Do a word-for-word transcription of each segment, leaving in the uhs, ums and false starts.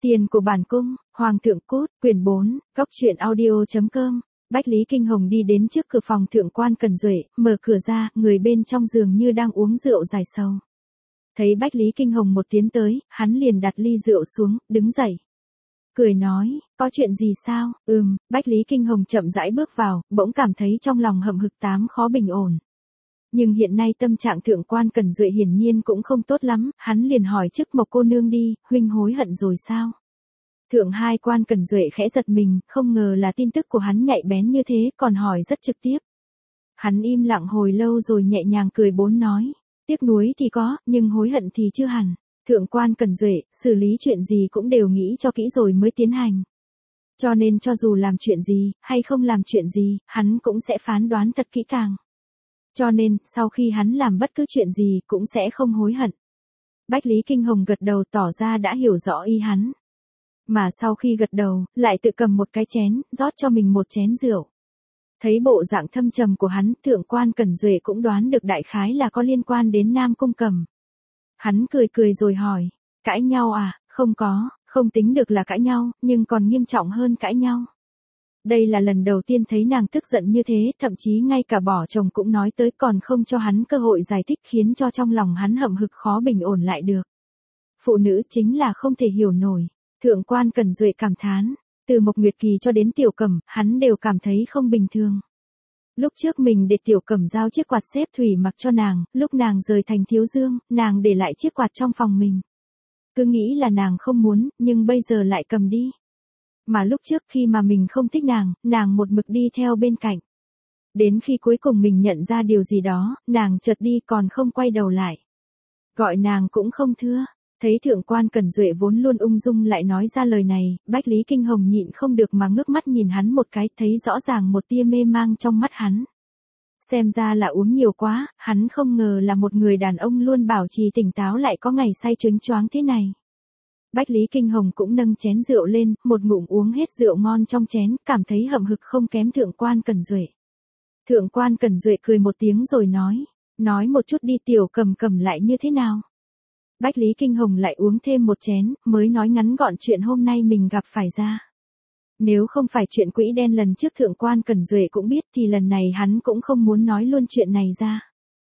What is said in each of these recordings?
Tiền của bản cung, Hoàng thượng cút, quyển bốn, góc truyện audio chấm com. Bách Lý Kinh Hồng đi đến trước cửa phòng thượng quan Cần Duệ, mở cửa ra, người bên trong giường như đang uống rượu dài sầu. Thấy Bách Lý Kinh Hồng một tiến tới, hắn liền đặt ly rượu xuống, đứng dậy. Cười nói, có chuyện gì sao? Ừm, Bách Lý Kinh Hồng chậm rãi bước vào, bỗng cảm thấy trong lòng hậm hực tám khó bình ổn. Nhưng hiện nay tâm trạng thượng quan Cần Duệ hiển nhiên cũng không tốt lắm, hắn liền hỏi trước Mộc cô nương đi, huynh hối hận rồi sao? Thượng hai quan Cần Duệ khẽ giật mình, không ngờ là tin tức của hắn nhạy bén như thế, còn hỏi rất trực tiếp. Hắn im lặng hồi lâu rồi nhẹ nhàng cười bốn nói, tiếc nuối thì có, nhưng hối hận thì chưa hẳn. Thượng quan Cần Duệ, xử lý chuyện gì cũng đều nghĩ cho kỹ rồi mới tiến hành. Cho nên cho dù làm chuyện gì, hay không làm chuyện gì, hắn cũng sẽ phán đoán thật kỹ càng. Cho nên, sau khi hắn làm bất cứ chuyện gì cũng sẽ không hối hận. Bách Lý Kinh Hồng gật đầu tỏ ra đã hiểu rõ ý hắn. Mà sau khi gật đầu, lại tự cầm một cái chén, rót cho mình một chén rượu. Thấy bộ dạng thâm trầm của hắn, thượng quan Cần Duệ cũng đoán được đại khái là có liên quan đến Nam Cung Cầm. Hắn cười cười rồi hỏi, cãi nhau à? Không có, không tính được là cãi nhau, nhưng còn nghiêm trọng hơn cãi nhau. Đây là lần đầu tiên thấy nàng tức giận như thế, thậm chí ngay cả bỏ chồng cũng nói tới, còn không cho hắn cơ hội giải thích, khiến cho trong lòng hắn hậm hực khó bình ổn lại được. Phụ nữ chính là không thể hiểu nổi. Thượng quan Cần Duệ cảm thán, từ Mộc Nguyệt Kỳ cho đến Tiểu Cẩm, hắn đều cảm thấy không bình thường. Lúc trước mình để Tiểu Cẩm giao chiếc quạt xếp thủy mặc cho nàng, lúc nàng rời thành Thiếu Dương, nàng để lại chiếc quạt trong phòng mình. Cứ nghĩ là nàng không muốn, nhưng bây giờ lại cầm đi. Mà lúc trước khi mà mình không thích nàng, nàng một mực đi theo bên cạnh. Đến khi cuối cùng mình nhận ra điều gì đó, nàng chợt đi còn không quay đầu lại. Gọi nàng cũng không thưa. Thấy thượng quan Cần Duệ vốn luôn ung dung lại nói ra lời này, Bách Lý Kinh Hồng nhịn không được mà ngước mắt nhìn hắn một cái, thấy rõ ràng một tia mê mang trong mắt hắn. Xem ra là uống nhiều quá, hắn không ngờ là một người đàn ông luôn bảo trì tỉnh táo lại có ngày say choáng choáng thế này. Bách Lý Kinh Hồng cũng nâng chén rượu lên, một ngụm uống hết rượu ngon trong chén, cảm thấy hậm hực không kém thượng quan Cần Duệ. Thượng quan Cần Duệ cười một tiếng rồi nói, nói một chút đi, Tiểu Cầm Cầm lại như thế nào? Bách Lý Kinh Hồng lại uống thêm một chén, mới nói ngắn gọn chuyện hôm nay mình gặp phải ra. Nếu không phải chuyện quỹ đen lần trước thượng quan Cần Duệ cũng biết thì lần này hắn cũng không muốn nói luôn chuyện này ra.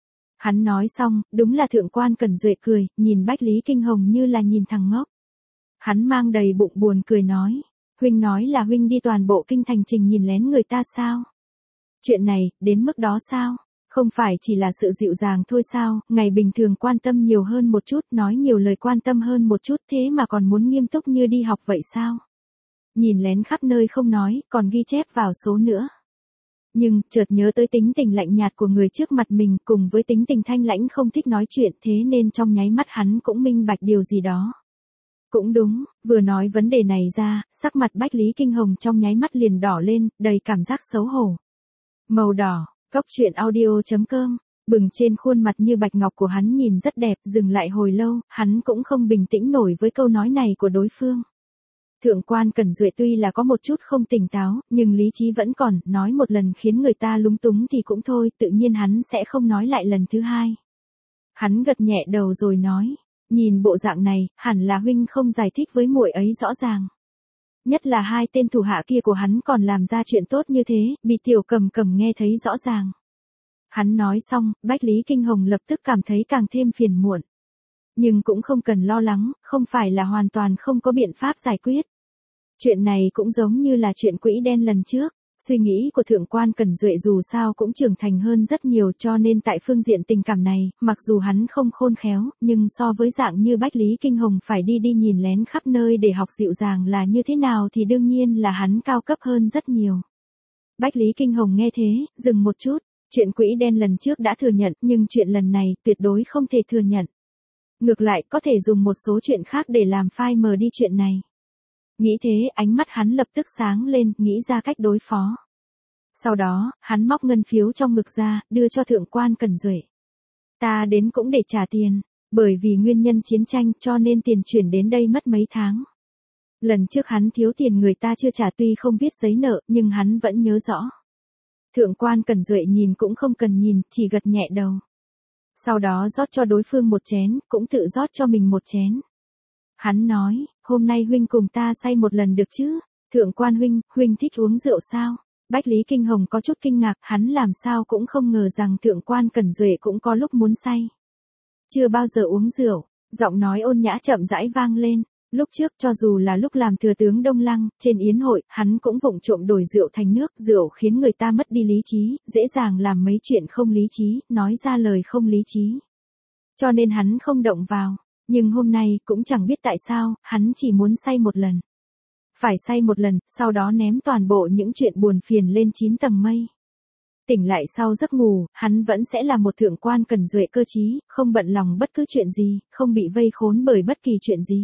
Hắn nói xong, đúng là thượng quan Cần Duệ cười, nhìn Bách Lý Kinh Hồng như là nhìn thằng ngốc. Hắn mang đầy bụng buồn cười nói, huynh nói là huynh đi toàn bộ kinh thành trình nhìn lén người ta sao? Chuyện này, đến mức đó sao? Không phải chỉ là sự dịu dàng thôi sao, ngày bình thường quan tâm nhiều hơn một chút, nói nhiều lời quan tâm hơn một chút, thế mà còn muốn nghiêm túc như đi học vậy sao? Nhìn lén khắp nơi không nói, còn ghi chép vào số nữa. Nhưng, chợt nhớ tới tính tình lạnh nhạt của người trước mặt mình, cùng với tính tình thanh lãnh không thích nói chuyện, thế nên trong nháy mắt hắn cũng minh bạch điều gì đó. Cũng đúng, vừa nói vấn đề này ra, sắc mặt Bách Lý Kinh Hồng trong nháy mắt liền đỏ lên, đầy cảm giác xấu hổ. Màu đỏ. Góc truyện audio chấm com, bừng trên khuôn mặt như bạch ngọc của hắn nhìn rất đẹp, dừng lại hồi lâu, hắn cũng không bình tĩnh nổi với câu nói này của đối phương. Thượng quan Cần Duệ tuy là có một chút không tỉnh táo, nhưng lý trí vẫn còn, nói một lần khiến người ta lúng túng thì cũng thôi, tự nhiên hắn sẽ không nói lại lần thứ hai. Hắn gật nhẹ đầu rồi nói, nhìn bộ dạng này, hẳn là huynh không giải thích với muội ấy rõ ràng. Nhất là hai tên thủ hạ kia của hắn còn làm ra chuyện tốt như thế, bị Tiểu Cầm Cầm nghe thấy rõ ràng. Hắn nói xong, Bách Lý Kinh Hồng lập tức cảm thấy càng thêm phiền muộn. Nhưng cũng không cần lo lắng, không phải là hoàn toàn không có biện pháp giải quyết. Chuyện này cũng giống như là chuyện quỹ đen lần trước. Suy nghĩ của thượng quan Cần Duệ dù sao cũng trưởng thành hơn rất nhiều, cho nên tại phương diện tình cảm này, mặc dù hắn không khôn khéo, nhưng so với dạng như Bách Lý Kinh Hồng phải đi đi nhìn lén khắp nơi để học dịu dàng là như thế nào thì đương nhiên là hắn cao cấp hơn rất nhiều. Bách Lý Kinh Hồng nghe thế, dừng một chút, chuyện quỹ đen lần trước đã thừa nhận, nhưng chuyện lần này tuyệt đối không thể thừa nhận. Ngược lại có thể dùng một số chuyện khác để làm phai mờ đi chuyện này. Nghĩ thế, ánh mắt hắn lập tức sáng lên, nghĩ ra cách đối phó. Sau đó, hắn móc ngân phiếu trong ngực ra, đưa cho thượng quan Cần Duệ. Ta đến cũng để trả tiền, bởi vì nguyên nhân chiến tranh cho nên tiền chuyển đến đây mất mấy tháng. Lần trước hắn thiếu tiền người ta chưa trả, tuy không viết giấy nợ, nhưng hắn vẫn nhớ rõ. Thượng quan Cần Duệ nhìn cũng không cần nhìn, chỉ gật nhẹ đầu. Sau đó rót cho đối phương một chén, cũng tự rót cho mình một chén. Hắn nói, hôm nay huynh cùng ta say một lần được chứ? Thượng quan huynh, huynh thích uống rượu sao? Bách Lý Kinh Hồng có chút kinh ngạc, hắn làm sao cũng không ngờ rằng thượng quan Cẩn Duệ cũng có lúc muốn say. Chưa bao giờ uống rượu, giọng nói ôn nhã chậm rãi vang lên. Lúc trước cho dù là lúc làm thừa tướng Đông Lăng, trên yến hội, hắn cũng vụng trộm đổi rượu thành nước, rượu khiến người ta mất đi lý trí, dễ dàng làm mấy chuyện không lý trí, nói ra lời không lý trí. Cho nên hắn không động vào, nhưng hôm nay cũng chẳng biết tại sao, hắn chỉ muốn say một lần. Phải say một lần, sau đó ném toàn bộ những chuyện buồn phiền lên chín tầng mây. Tỉnh lại sau giấc ngủ, hắn vẫn sẽ là một thượng quan Cẩn Duệ cơ trí, không bận lòng bất cứ chuyện gì, không bị vây khốn bởi bất kỳ chuyện gì.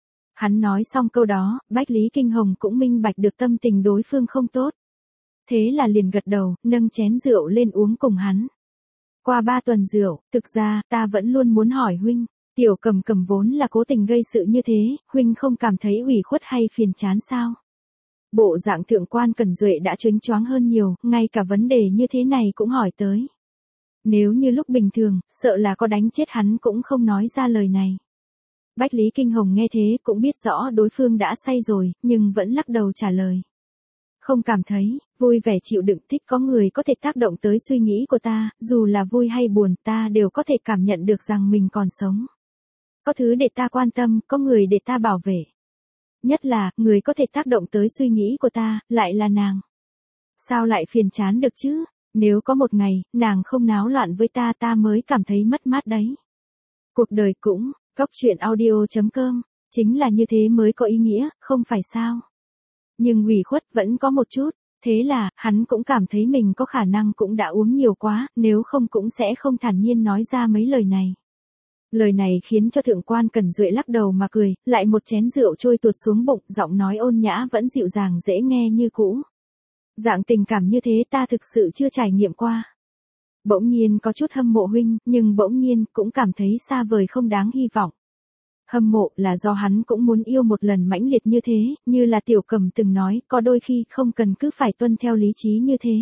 Hắn nói xong câu đó, Bách Lý Kinh Hồng cũng minh bạch được tâm tình đối phương không tốt. Thế là liền gật đầu, nâng chén rượu lên uống cùng hắn. Qua ba tuần rượu, thực ra, ta vẫn luôn muốn hỏi huynh, Tiểu Cầm Cầm vốn là cố tình gây sự như thế, huynh không cảm thấy ủy khuất hay phiền chán sao? Bộ dạng thượng quan Cẩn Duệ đã choáng choáng hơn nhiều, ngay cả vấn đề như thế này cũng hỏi tới. Nếu như lúc bình thường, sợ là có đánh chết hắn cũng không nói ra lời này. Bách Lý Kinh Hồng nghe thế cũng biết rõ đối phương đã say rồi, nhưng vẫn lắc đầu trả lời. Không cảm thấy, vui vẻ chịu đựng thích có người có thể tác động tới suy nghĩ của ta, dù là vui hay buồn ta đều có thể cảm nhận được rằng mình còn sống. Có thứ để ta quan tâm, có người để ta bảo vệ. Nhất là, người có thể tác động tới suy nghĩ của ta, lại là nàng. Sao lại phiền chán được chứ? Nếu có một ngày, nàng không náo loạn với ta ta mới cảm thấy mất mát đấy. Cuộc đời cũng, góc truyện audio chấm com, chính là như thế mới có ý nghĩa, không phải sao? Nhưng ủy khuất vẫn có một chút, thế là, hắn cũng cảm thấy mình có khả năng cũng đã uống nhiều quá, nếu không cũng sẽ không thản nhiên nói ra mấy lời này. Lời này khiến cho thượng quan Cẩn Duệ lắc đầu mà cười, lại một chén rượu trôi tuột xuống bụng, giọng nói ôn nhã vẫn dịu dàng dễ nghe như cũ. Dạng tình cảm như thế ta thực sự chưa trải nghiệm qua. Bỗng nhiên có chút hâm mộ huynh, nhưng bỗng nhiên cũng cảm thấy xa vời không đáng hy vọng. Hâm mộ là do hắn cũng muốn yêu một lần mãnh liệt như thế, như là Tiểu Cầm từng nói, có đôi khi không cần cứ phải tuân theo lý trí như thế.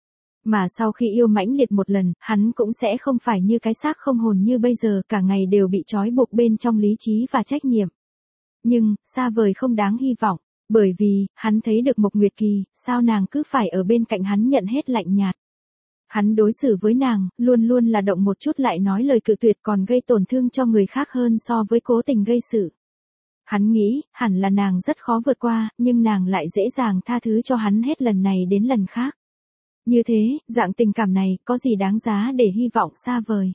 Mà sau khi yêu mãnh liệt một lần, hắn cũng sẽ không phải như cái xác không hồn như bây giờ, cả ngày đều bị trói buộc bên trong lý trí và trách nhiệm. Nhưng, xa vời không đáng hy vọng, bởi vì, hắn thấy được Mộc Nguyệt Kỳ, sao nàng cứ phải ở bên cạnh hắn nhận hết lạnh nhạt. Hắn đối xử với nàng, luôn luôn là động một chút lại nói lời cự tuyệt còn gây tổn thương cho người khác hơn so với cố tình gây sự. Hắn nghĩ, hẳn là nàng rất khó vượt qua, nhưng nàng lại dễ dàng tha thứ cho hắn hết lần này đến lần khác. Như thế, dạng tình cảm này, có gì đáng giá để hy vọng xa vời.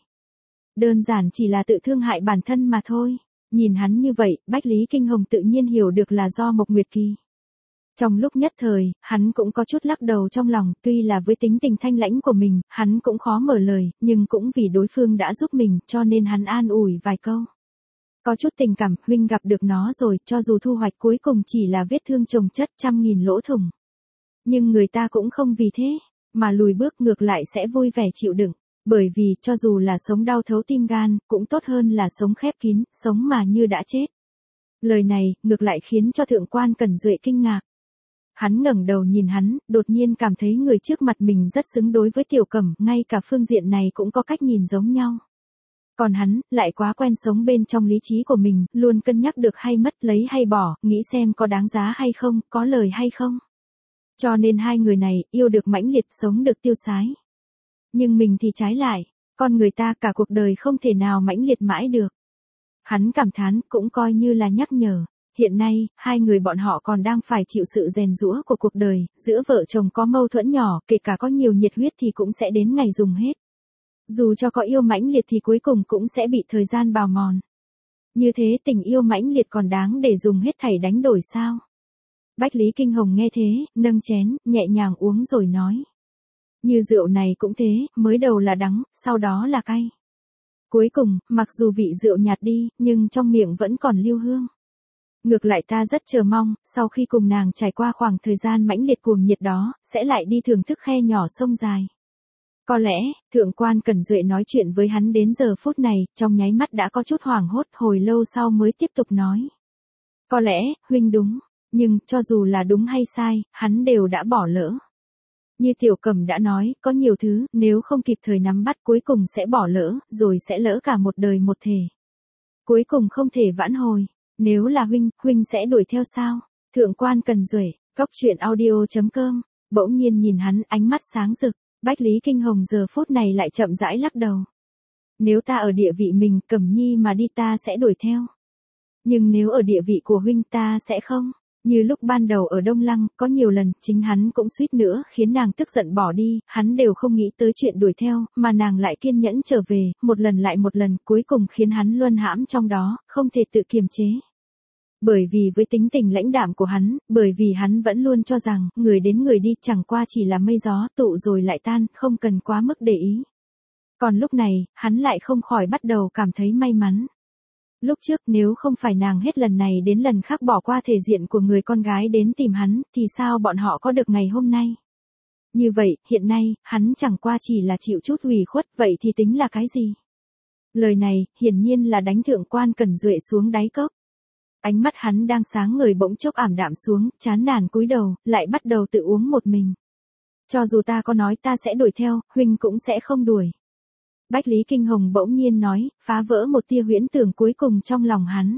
Đơn giản chỉ là tự thương hại bản thân mà thôi. Nhìn hắn như vậy, Bách Lý Kinh Hồng tự nhiên hiểu được là do Mộc Nguyệt Kỳ. Trong lúc nhất thời, hắn cũng có chút lắc đầu trong lòng, tuy là với tính tình thanh lãnh của mình, hắn cũng khó mở lời, nhưng cũng vì đối phương đã giúp mình, cho nên hắn an ủi vài câu. Có chút tình cảm, huynh gặp được nó rồi, cho dù thu hoạch cuối cùng chỉ là vết thương chồng chất trăm nghìn lỗ thủng. Nhưng người ta cũng không vì thế, mà lùi bước ngược lại sẽ vui vẻ chịu đựng, bởi vì cho dù là sống đau thấu tim gan, cũng tốt hơn là sống khép kín, sống mà như đã chết. Lời này, ngược lại khiến cho thượng quan Cẩn Duệ kinh ngạc. Hắn ngẩng đầu nhìn hắn, đột nhiên cảm thấy người trước mặt mình rất xứng đối với Tiểu Cẩm, ngay cả phương diện này cũng có cách nhìn giống nhau. Còn hắn, lại quá quen sống bên trong lý trí của mình, luôn cân nhắc được hay mất, lấy hay bỏ, nghĩ xem có đáng giá hay không, có lời hay không. Cho nên hai người này, yêu được mãnh liệt, sống được tiêu sái. Nhưng mình thì trái lại, con người ta cả cuộc đời không thể nào mãnh liệt mãi được. Hắn cảm thán, cũng coi như là nhắc nhở. Hiện nay, hai người bọn họ còn đang phải chịu sự rèn giũa của cuộc đời, giữa vợ chồng có mâu thuẫn nhỏ, kể cả có nhiều nhiệt huyết thì cũng sẽ đến ngày dùng hết. Dù cho có yêu mãnh liệt thì cuối cùng cũng sẽ bị thời gian bào mòn. Như thế tình yêu mãnh liệt còn đáng để dùng hết thảy đánh đổi sao? Bách Lý Kinh Hồng nghe thế, nâng chén, nhẹ nhàng uống rồi nói. Như rượu này cũng thế, mới đầu là đắng, sau đó là cay. Cuối cùng, mặc dù vị rượu nhạt đi, nhưng trong miệng vẫn còn lưu hương. Ngược lại ta rất chờ mong, sau khi cùng nàng trải qua khoảng thời gian mãnh liệt cuồng nhiệt đó, sẽ lại đi thưởng thức khe nhỏ sông dài. Có lẽ, thượng quan Cẩn Duệ nói chuyện với hắn đến giờ phút này, trong nháy mắt đã có chút hoảng hốt, hồi lâu sau mới tiếp tục nói. Có lẽ, huynh đúng, nhưng, cho dù là đúng hay sai, hắn đều đã bỏ lỡ. Như Tiểu Cẩm đã nói, có nhiều thứ, nếu không kịp thời nắm bắt cuối cùng sẽ bỏ lỡ, rồi sẽ lỡ cả một đời một thể. Cuối cùng không thể vãn hồi. Nếu là huynh, huynh sẽ đuổi theo sao? Thượng quan Cần Duệ, Cốc Truyện Audio chấm com, bỗng nhiên nhìn hắn ánh mắt sáng rực, Bách Lý Kinh Hồng giờ phút này lại chậm rãi lắc đầu. Nếu ta ở địa vị mình, Cẩm Nhi mà đi ta sẽ đuổi theo. Nhưng nếu ở địa vị của huynh ta sẽ không. Như lúc ban đầu ở Đông Lăng, có nhiều lần, chính hắn cũng suýt nữa khiến nàng tức giận bỏ đi, hắn đều không nghĩ tới chuyện đuổi theo, mà nàng lại kiên nhẫn trở về, một lần lại một lần, cuối cùng khiến hắn luân hãm trong đó, không thể tự kiềm chế. Bởi vì với tính tình lãnh đạm của hắn, bởi vì hắn vẫn luôn cho rằng, người đến người đi chẳng qua chỉ là mây gió tụ rồi lại tan, không cần quá mức để ý. Còn lúc này, hắn lại không khỏi bắt đầu cảm thấy may mắn. Lúc trước nếu không phải nàng hết lần này đến lần khác bỏ qua thể diện của người con gái đến tìm hắn, thì sao bọn họ có được ngày hôm nay? Như vậy, hiện nay, hắn chẳng qua chỉ là chịu chút ủy khuất, vậy thì tính là cái gì? Lời này, hiển nhiên là đánh Thượng quan Cần Duệ xuống đáy cốc. Ánh mắt hắn đang sáng ngời bỗng chốc ảm đạm xuống, chán nản cúi đầu, lại bắt đầu tự uống một mình. Cho dù ta có nói ta sẽ đuổi theo, huynh cũng sẽ không đuổi. Bách Lý Kinh Hồng bỗng nhiên nói, phá vỡ một tia huyễn tưởng cuối cùng trong lòng hắn.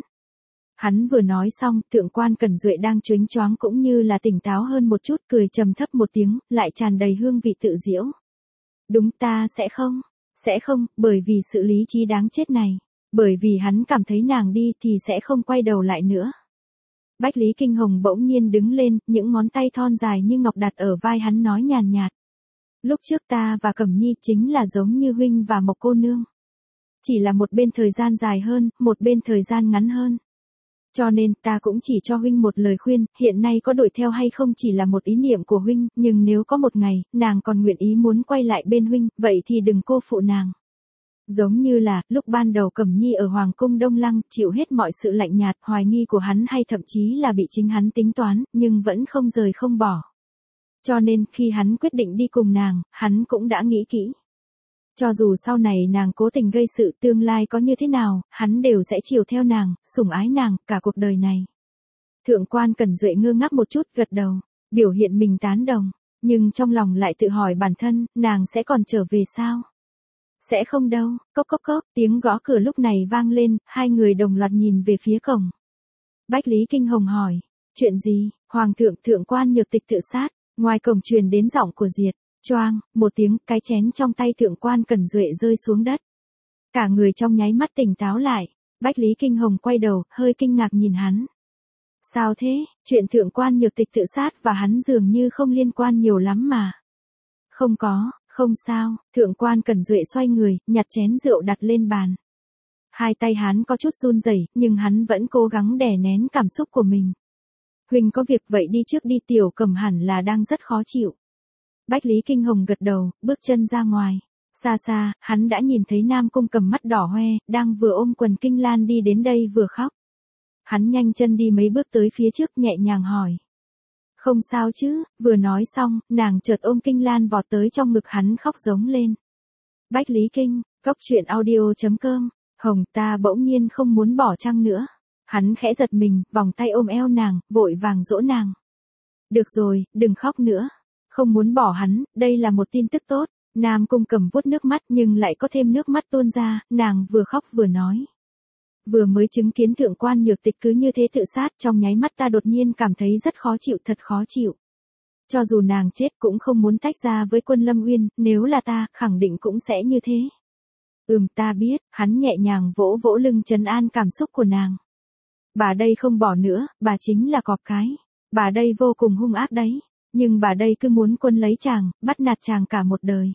Hắn vừa nói xong, Thượng quan Cần Duệ đang choáng choáng cũng như là tỉnh táo hơn một chút, cười trầm thấp một tiếng, lại tràn đầy hương vị tự diễu. Đúng, ta sẽ không, sẽ không, bởi vì sự lý trí đáng chết này, bởi vì hắn cảm thấy nàng đi thì sẽ không quay đầu lại nữa. Bách Lý Kinh Hồng bỗng nhiên đứng lên, những ngón tay thon dài như ngọc đặt ở vai hắn nói nhàn nhạt. Lúc trước ta và Cẩm Nhi chính là giống như huynh và Mộc cô nương. Chỉ là một bên thời gian dài hơn, một bên thời gian ngắn hơn. Cho nên ta cũng chỉ cho huynh một lời khuyên, hiện nay có đuổi theo hay không chỉ là một ý niệm của huynh, nhưng nếu có một ngày, nàng còn nguyện ý muốn quay lại bên huynh, vậy thì đừng cô phụ nàng. Giống như là, lúc ban đầu Cẩm Nhi ở Hoàng cung Đông Lăng, chịu hết mọi sự lạnh nhạt, hoài nghi của hắn hay thậm chí là bị chính hắn tính toán, nhưng vẫn không rời không bỏ. Cho nên, khi hắn quyết định đi cùng nàng, hắn cũng đã nghĩ kỹ. Cho dù sau này nàng cố tình gây sự, tương lai có như thế nào, hắn đều sẽ chiều theo nàng, sủng ái nàng, cả cuộc đời này. Thượng quan Cần Duệ ngơ ngác một chút, gật đầu, biểu hiện mình tán đồng, nhưng trong lòng lại tự hỏi bản thân, nàng sẽ còn trở về sao? Sẽ không đâu, cốc cốc cốc, tiếng gõ cửa lúc này vang lên, hai người đồng loạt nhìn về phía cổng. Bách Lý Kinh Hồng hỏi, chuyện gì? Hoàng thượng, Thượng quan Nhược Tịch tự sát. Ngoài cổng truyền đến giọng của Diệt, choang, một tiếng, cái chén trong tay Thượng quan Cần Duệ rơi xuống đất. Cả người trong nháy mắt tỉnh táo lại, Bách Lý Kinh Hồng quay đầu, hơi kinh ngạc nhìn hắn. Sao thế, chuyện Thượng quan Nhược Tịch tự sát và hắn dường như không liên quan nhiều lắm mà. Không có, không sao, Thượng quan Cần Duệ xoay người, nhặt chén rượu đặt lên bàn. Hai tay hắn có chút run rẩy, nhưng hắn vẫn cố gắng đè nén cảm xúc của mình. Huynh có việc vậy đi trước đi, Tiểu Cẩm hẳn là đang rất khó chịu. Bách Lý Kinh Hồng gật đầu, bước chân ra ngoài. Xa xa, hắn đã nhìn thấy Nam Cung Cầm mắt đỏ hoe, đang vừa ôm quần Kinh Lan đi đến đây vừa khóc. Hắn nhanh chân đi mấy bước tới phía trước nhẹ nhàng hỏi. Không sao chứ, vừa nói xong, nàng chợt ôm Kinh Lan vọt tới trong ngực hắn khóc giống lên. Bách Lý Kinh, Cốc Truyện Audio chấm com, Hồng ta bỗng nhiên không muốn bỏ chăng nữa. Hắn khẽ giật mình, vòng tay ôm eo nàng, vội vàng dỗ nàng. Được rồi, đừng khóc nữa. Không muốn bỏ hắn, đây là một tin tức tốt. Nam Cung Cầm vuốt nước mắt nhưng lại có thêm nước mắt tuôn ra, nàng vừa khóc vừa nói. Vừa mới chứng kiến Thượng quan Nhược Tịch cứ như thế tự sát, trong nháy mắt ta đột nhiên cảm thấy rất khó chịu, thật khó chịu. Cho dù nàng chết cũng không muốn tách ra với Quân Lâm Uyên, nếu là ta, khẳng định cũng sẽ như thế. Ừm, ta biết, hắn nhẹ nhàng vỗ vỗ lưng trấn an cảm xúc của nàng. Bà đây không bỏ nữa, bà chính là cọp cái. Bà đây vô cùng hung ác đấy. Nhưng bà đây cứ muốn Quân lấy chàng, bắt nạt chàng cả một đời.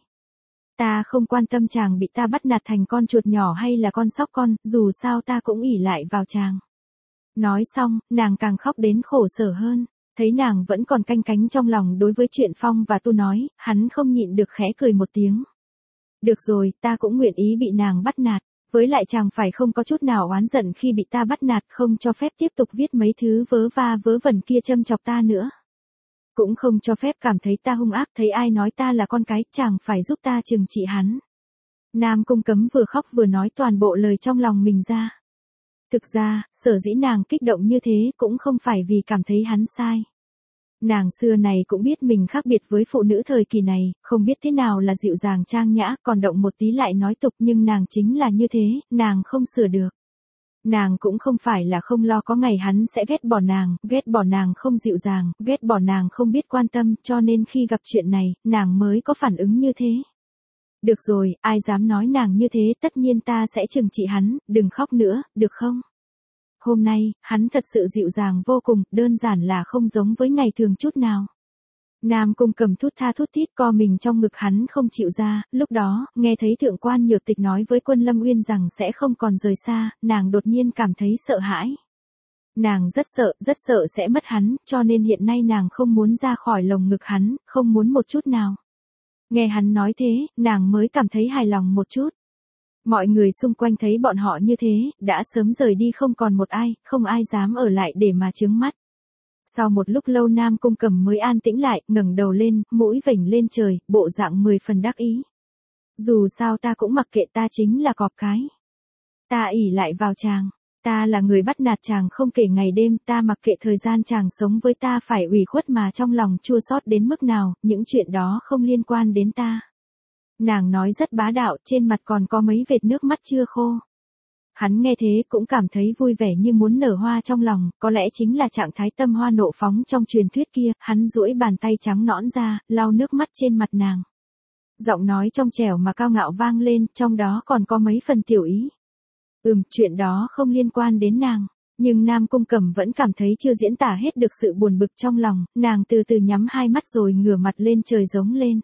Ta không quan tâm chàng bị ta bắt nạt thành con chuột nhỏ hay là con sóc con, dù sao ta cũng ỷ lại vào chàng. Nói xong, nàng càng khóc đến khổ sở hơn. Thấy nàng vẫn còn canh cánh trong lòng đối với chuyện Phong và Tu nói, hắn không nhịn được khẽ cười một tiếng. Được rồi, ta cũng nguyện ý bị nàng bắt nạt. Với lại chàng phải không có chút nào oán giận khi bị ta bắt nạt, không cho phép tiếp tục viết mấy thứ vớ va vớ vẩn kia châm chọc ta nữa. Cũng không cho phép cảm thấy ta hung ác, thấy ai nói ta là con cái, chàng phải giúp ta trừng trị hắn. Nam Cung Cấm vừa khóc vừa nói toàn bộ lời trong lòng mình ra. Thực ra, sở dĩ nàng kích động như thế cũng không phải vì cảm thấy hắn sai. Nàng xưa này cũng biết mình khác biệt với phụ nữ thời kỳ này, không biết thế nào là dịu dàng trang nhã, còn động một tí lại nói tục, nhưng nàng chính là như thế, nàng không sửa được. Nàng cũng không phải là không lo có ngày hắn sẽ ghét bỏ nàng, ghét bỏ nàng không dịu dàng, ghét bỏ nàng không biết quan tâm, cho nên khi gặp chuyện này, nàng mới có phản ứng như thế. Được rồi, ai dám nói nàng như thế, tất nhiên ta sẽ trừng trị hắn, đừng khóc nữa, được không? Hôm nay, hắn thật sự dịu dàng vô cùng, đơn giản là không giống với ngày thường chút nào. Nam Cung Cầm thút tha thút thít co mình trong ngực hắn không chịu ra, lúc đó, nghe thấy thượng quan Nhược Tịch nói với Quân Lâm Uyên rằng sẽ không còn rời xa, nàng đột nhiên cảm thấy sợ hãi. Nàng rất sợ, rất sợ sẽ mất hắn, cho nên hiện nay nàng không muốn ra khỏi lồng ngực hắn, không muốn một chút nào. Nghe hắn nói thế, nàng mới cảm thấy hài lòng một chút. Mọi người xung quanh thấy bọn họ như thế, đã sớm rời đi không còn một ai, không ai dám ở lại để mà chướng mắt. Sau một lúc lâu Nam Cung Cầm mới an tĩnh lại, ngẩng đầu lên, mũi vểnh lên trời, bộ dạng mười phần đắc ý. Dù sao ta cũng mặc kệ, ta chính là cọp cái. Ta ỷ lại vào chàng. Ta là người bắt nạt chàng không kể ngày đêm, ta mặc kệ thời gian chàng sống với ta phải ủy khuất mà trong lòng chua xót đến mức nào, những chuyện đó không liên quan đến ta. Nàng nói rất bá đạo, trên mặt còn có mấy vệt nước mắt chưa khô. Hắn nghe thế cũng cảm thấy vui vẻ như muốn nở hoa trong lòng, có lẽ chính là trạng thái tâm hoa nộ phóng trong truyền thuyết kia, hắn duỗi bàn tay trắng nõn ra, lau nước mắt trên mặt nàng. Giọng nói trong trẻo mà cao ngạo vang lên, trong đó còn có mấy phần tiểu ý. Ừm, chuyện đó không liên quan đến nàng, nhưng Nam Cung Cầm vẫn cảm thấy chưa diễn tả hết được sự buồn bực trong lòng, nàng từ từ nhắm hai mắt rồi ngửa mặt lên trời giống lên.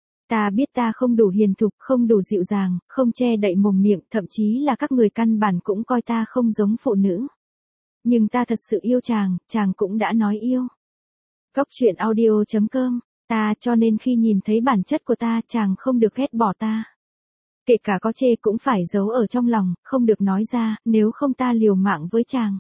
Ta biết ta không đủ hiền thục, không đủ dịu dàng, không che đậy mồm miệng, thậm chí là các người căn bản cũng coi ta không giống phụ nữ. Nhưng ta thật sự yêu chàng, chàng cũng đã nói yêu. Cốc truyện audio chấm com, ta cho nên khi nhìn thấy bản chất của ta, chàng không được ghét bỏ ta. Kể cả có chê cũng phải giấu ở trong lòng, không được nói ra, nếu không ta liều mạng với chàng.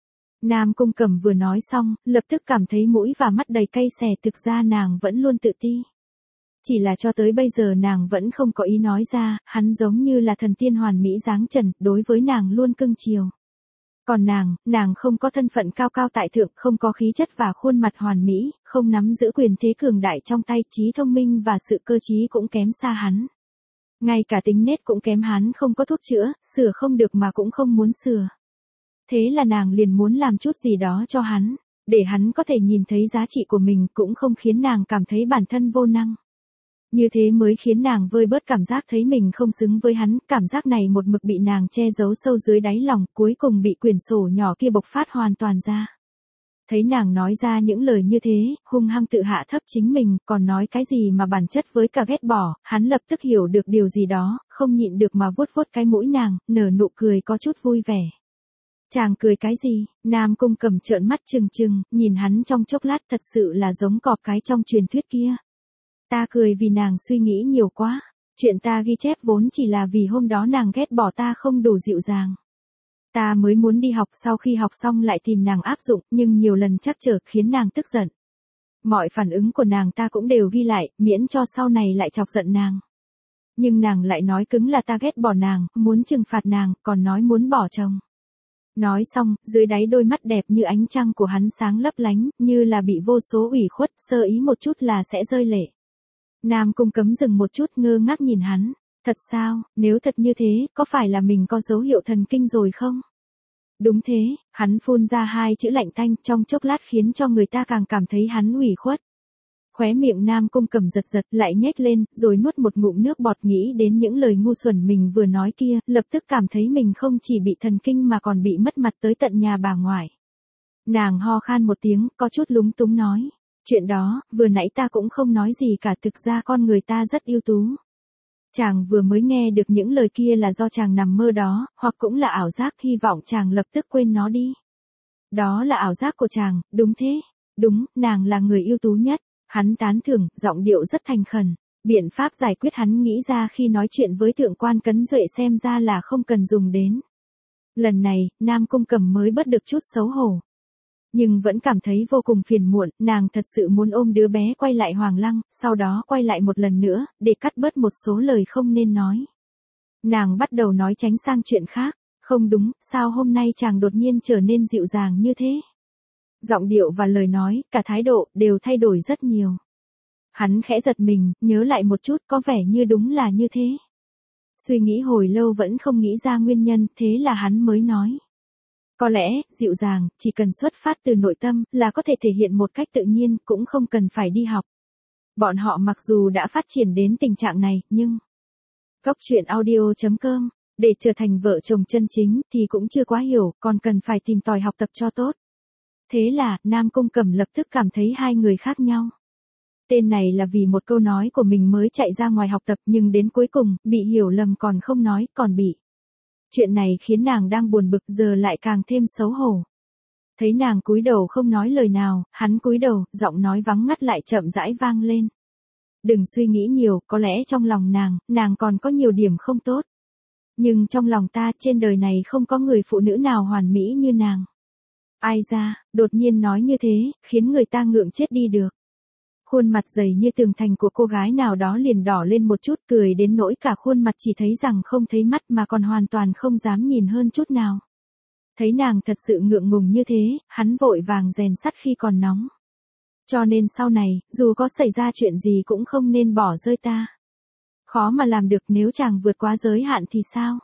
Nam Cung Cầm vừa nói xong, lập tức cảm thấy mũi và mắt đầy cay xè, thực ra nàng vẫn luôn tự ti. Chỉ là cho tới bây giờ nàng vẫn không có ý nói ra, hắn giống như là thần tiên hoàn mỹ dáng trần, đối với nàng luôn cưng chiều. Còn nàng, nàng không có thân phận cao cao tại thượng, không có khí chất và khuôn mặt hoàn mỹ, không nắm giữ quyền thế cường đại trong tay, trí thông minh và sự cơ trí cũng kém xa hắn. Ngay cả tính nết cũng kém hắn, không có thuốc chữa, sửa không được mà cũng không muốn sửa. Thế là nàng liền muốn làm chút gì đó cho hắn, để hắn có thể nhìn thấy giá trị của mình, cũng không khiến nàng cảm thấy bản thân vô năng. Như thế mới khiến nàng vơi bớt cảm giác thấy mình không xứng với hắn, cảm giác này một mực bị nàng che giấu sâu dưới đáy lòng, cuối cùng bị quyển sổ nhỏ kia bộc phát hoàn toàn ra. Thấy nàng nói ra những lời như thế, hung hăng tự hạ thấp chính mình, còn nói cái gì mà bản chất với cả ghét bỏ, hắn lập tức hiểu được điều gì đó, không nhịn được mà vuốt vuốt cái mũi nàng, nở nụ cười có chút vui vẻ. Chàng cười cái gì? Nam Cung Cầm trợn mắt trừng trừng, nhìn hắn trong chốc lát, thật sự là giống cọp cái trong truyền thuyết kia. Ta cười vì nàng suy nghĩ nhiều quá, chuyện ta ghi chép vốn chỉ là vì hôm đó nàng ghét bỏ ta không đủ dịu dàng. Ta mới muốn đi học, sau khi học xong lại tìm nàng áp dụng, nhưng nhiều lần trắc trở khiến nàng tức giận. Mọi phản ứng của nàng ta cũng đều ghi lại, miễn cho sau này lại chọc giận nàng. Nhưng nàng lại nói cứng là ta ghét bỏ nàng, muốn trừng phạt nàng, còn nói muốn bỏ chồng. Nói xong, dưới đáy đôi mắt đẹp như ánh trăng của hắn sáng lấp lánh, như là bị vô số ủy khuất, sơ ý một chút là sẽ rơi lệ. Nam Cung Cấm dừng một chút ngơ ngác nhìn hắn. Thật sao, nếu thật như thế, có phải là mình có dấu hiệu thần kinh rồi không? Đúng thế, hắn phun ra hai chữ lạnh tanh trong chốc lát khiến cho người ta càng cảm thấy hắn ủy khuất. Khóe miệng Nam Cung Cẩm giật giật lại nhếch lên, rồi nuốt một ngụm nước bọt nghĩ đến những lời ngu xuẩn mình vừa nói kia, lập tức cảm thấy mình không chỉ bị thần kinh mà còn bị mất mặt tới tận nhà bà ngoại. Nàng ho khan một tiếng, có chút lúng túng nói. Chuyện đó, vừa nãy ta cũng không nói gì cả, thực ra con người ta rất ưu tú. Chàng vừa mới nghe được những lời kia là do chàng nằm mơ đó, hoặc cũng là ảo giác, hy vọng chàng lập tức quên nó đi. Đó là ảo giác của chàng, đúng thế. Đúng, nàng là người ưu tú nhất. Hắn tán thưởng, giọng điệu rất thành khẩn. Biện pháp giải quyết hắn nghĩ ra khi nói chuyện với thượng quan Cấn Duệ xem ra là không cần dùng đến. Lần này, Nam Cung Cẩm mới bớt được chút xấu hổ. Nhưng vẫn cảm thấy vô cùng phiền muộn, nàng thật sự muốn ôm đứa bé quay lại Hoàng Lăng, sau đó quay lại một lần nữa, để cắt bớt một số lời không nên nói. Nàng bắt đầu nói tránh sang chuyện khác. Không đúng, sao hôm nay chàng đột nhiên trở nên dịu dàng như thế? Giọng điệu và lời nói, cả thái độ, đều thay đổi rất nhiều. Hắn khẽ giật mình, nhớ lại một chút, có vẻ như đúng là như thế. Suy nghĩ hồi lâu vẫn không nghĩ ra nguyên nhân, thế là hắn mới nói. Có lẽ, dịu dàng, chỉ cần xuất phát từ nội tâm, là có thể thể hiện một cách tự nhiên, cũng không cần phải đi học. Bọn họ mặc dù đã phát triển đến tình trạng này, nhưng... Góc truyện audio chấm com, để trở thành vợ chồng chân chính, thì cũng chưa quá hiểu, còn cần phải tìm tòi học tập cho tốt. Thế là, Nam Cung Cẩm lập tức cảm thấy hai người khác nhau. Tên này là vì một câu nói của mình mới chạy ra ngoài học tập, nhưng đến cuối cùng, bị hiểu lầm còn không nói, còn bị. Chuyện này khiến nàng đang buồn bực, giờ lại càng thêm xấu hổ. Thấy nàng cúi đầu không nói lời nào, hắn cúi đầu, giọng nói vắng ngắt lại chậm rãi vang lên. Đừng suy nghĩ nhiều, có lẽ trong lòng nàng, nàng còn có nhiều điểm không tốt. Nhưng trong lòng ta, trên đời này không có người phụ nữ nào hoàn mỹ như nàng. Ai ra, đột nhiên nói như thế, khiến người ta ngượng chết đi được. Khuôn mặt dày như tường thành của cô gái nào đó liền đỏ lên một chút, cười đến nỗi cả khuôn mặt chỉ thấy rằng không thấy mắt mà còn hoàn toàn không dám nhìn hơn chút nào. Thấy nàng thật sự ngượng ngùng như thế, hắn vội vàng rèn sắt khi còn nóng. Cho nên sau này, dù có xảy ra chuyện gì cũng không nên bỏ rơi ta. Khó mà làm được, nếu chàng vượt quá giới hạn thì sao?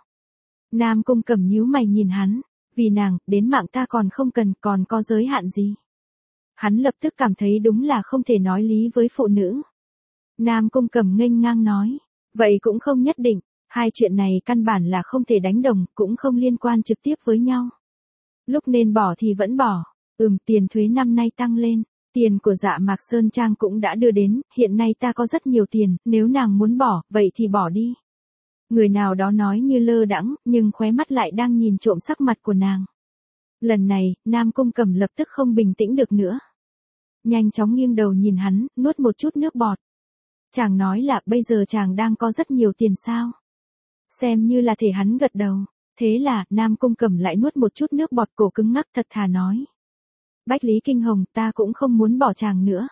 Nam Cung Cẩm nhíu mày nhìn hắn, vì nàng, đến mạng ta còn không cần, còn có giới hạn gì? Hắn lập tức cảm thấy đúng là không thể nói lý với phụ nữ. Nam Cung Cẩm nghênh ngang nói, vậy cũng không nhất định, hai chuyện này căn bản là không thể đánh đồng, cũng không liên quan trực tiếp với nhau. Lúc nên bỏ thì vẫn bỏ, ừm, tiền thuế năm nay tăng lên, tiền của Dạ Mạc Sơn Trang cũng đã đưa đến, hiện nay ta có rất nhiều tiền, nếu nàng muốn bỏ, vậy thì bỏ đi. Người nào đó nói như lơ đãng, nhưng khóe mắt lại đang nhìn trộm sắc mặt của nàng. Lần này, Nam Cung Cẩm lập tức không bình tĩnh được nữa. Nhanh chóng nghiêng đầu nhìn hắn, nuốt một chút nước bọt. Chàng nói là bây giờ chàng đang có rất nhiều tiền sao? Xem như là thể hắn gật đầu. Thế là, Nam Cung Cẩm lại nuốt một chút nước bọt, cổ cứng ngắc thật thà nói. Bách Lý Kinh Hồng, ta cũng không muốn bỏ chàng nữa.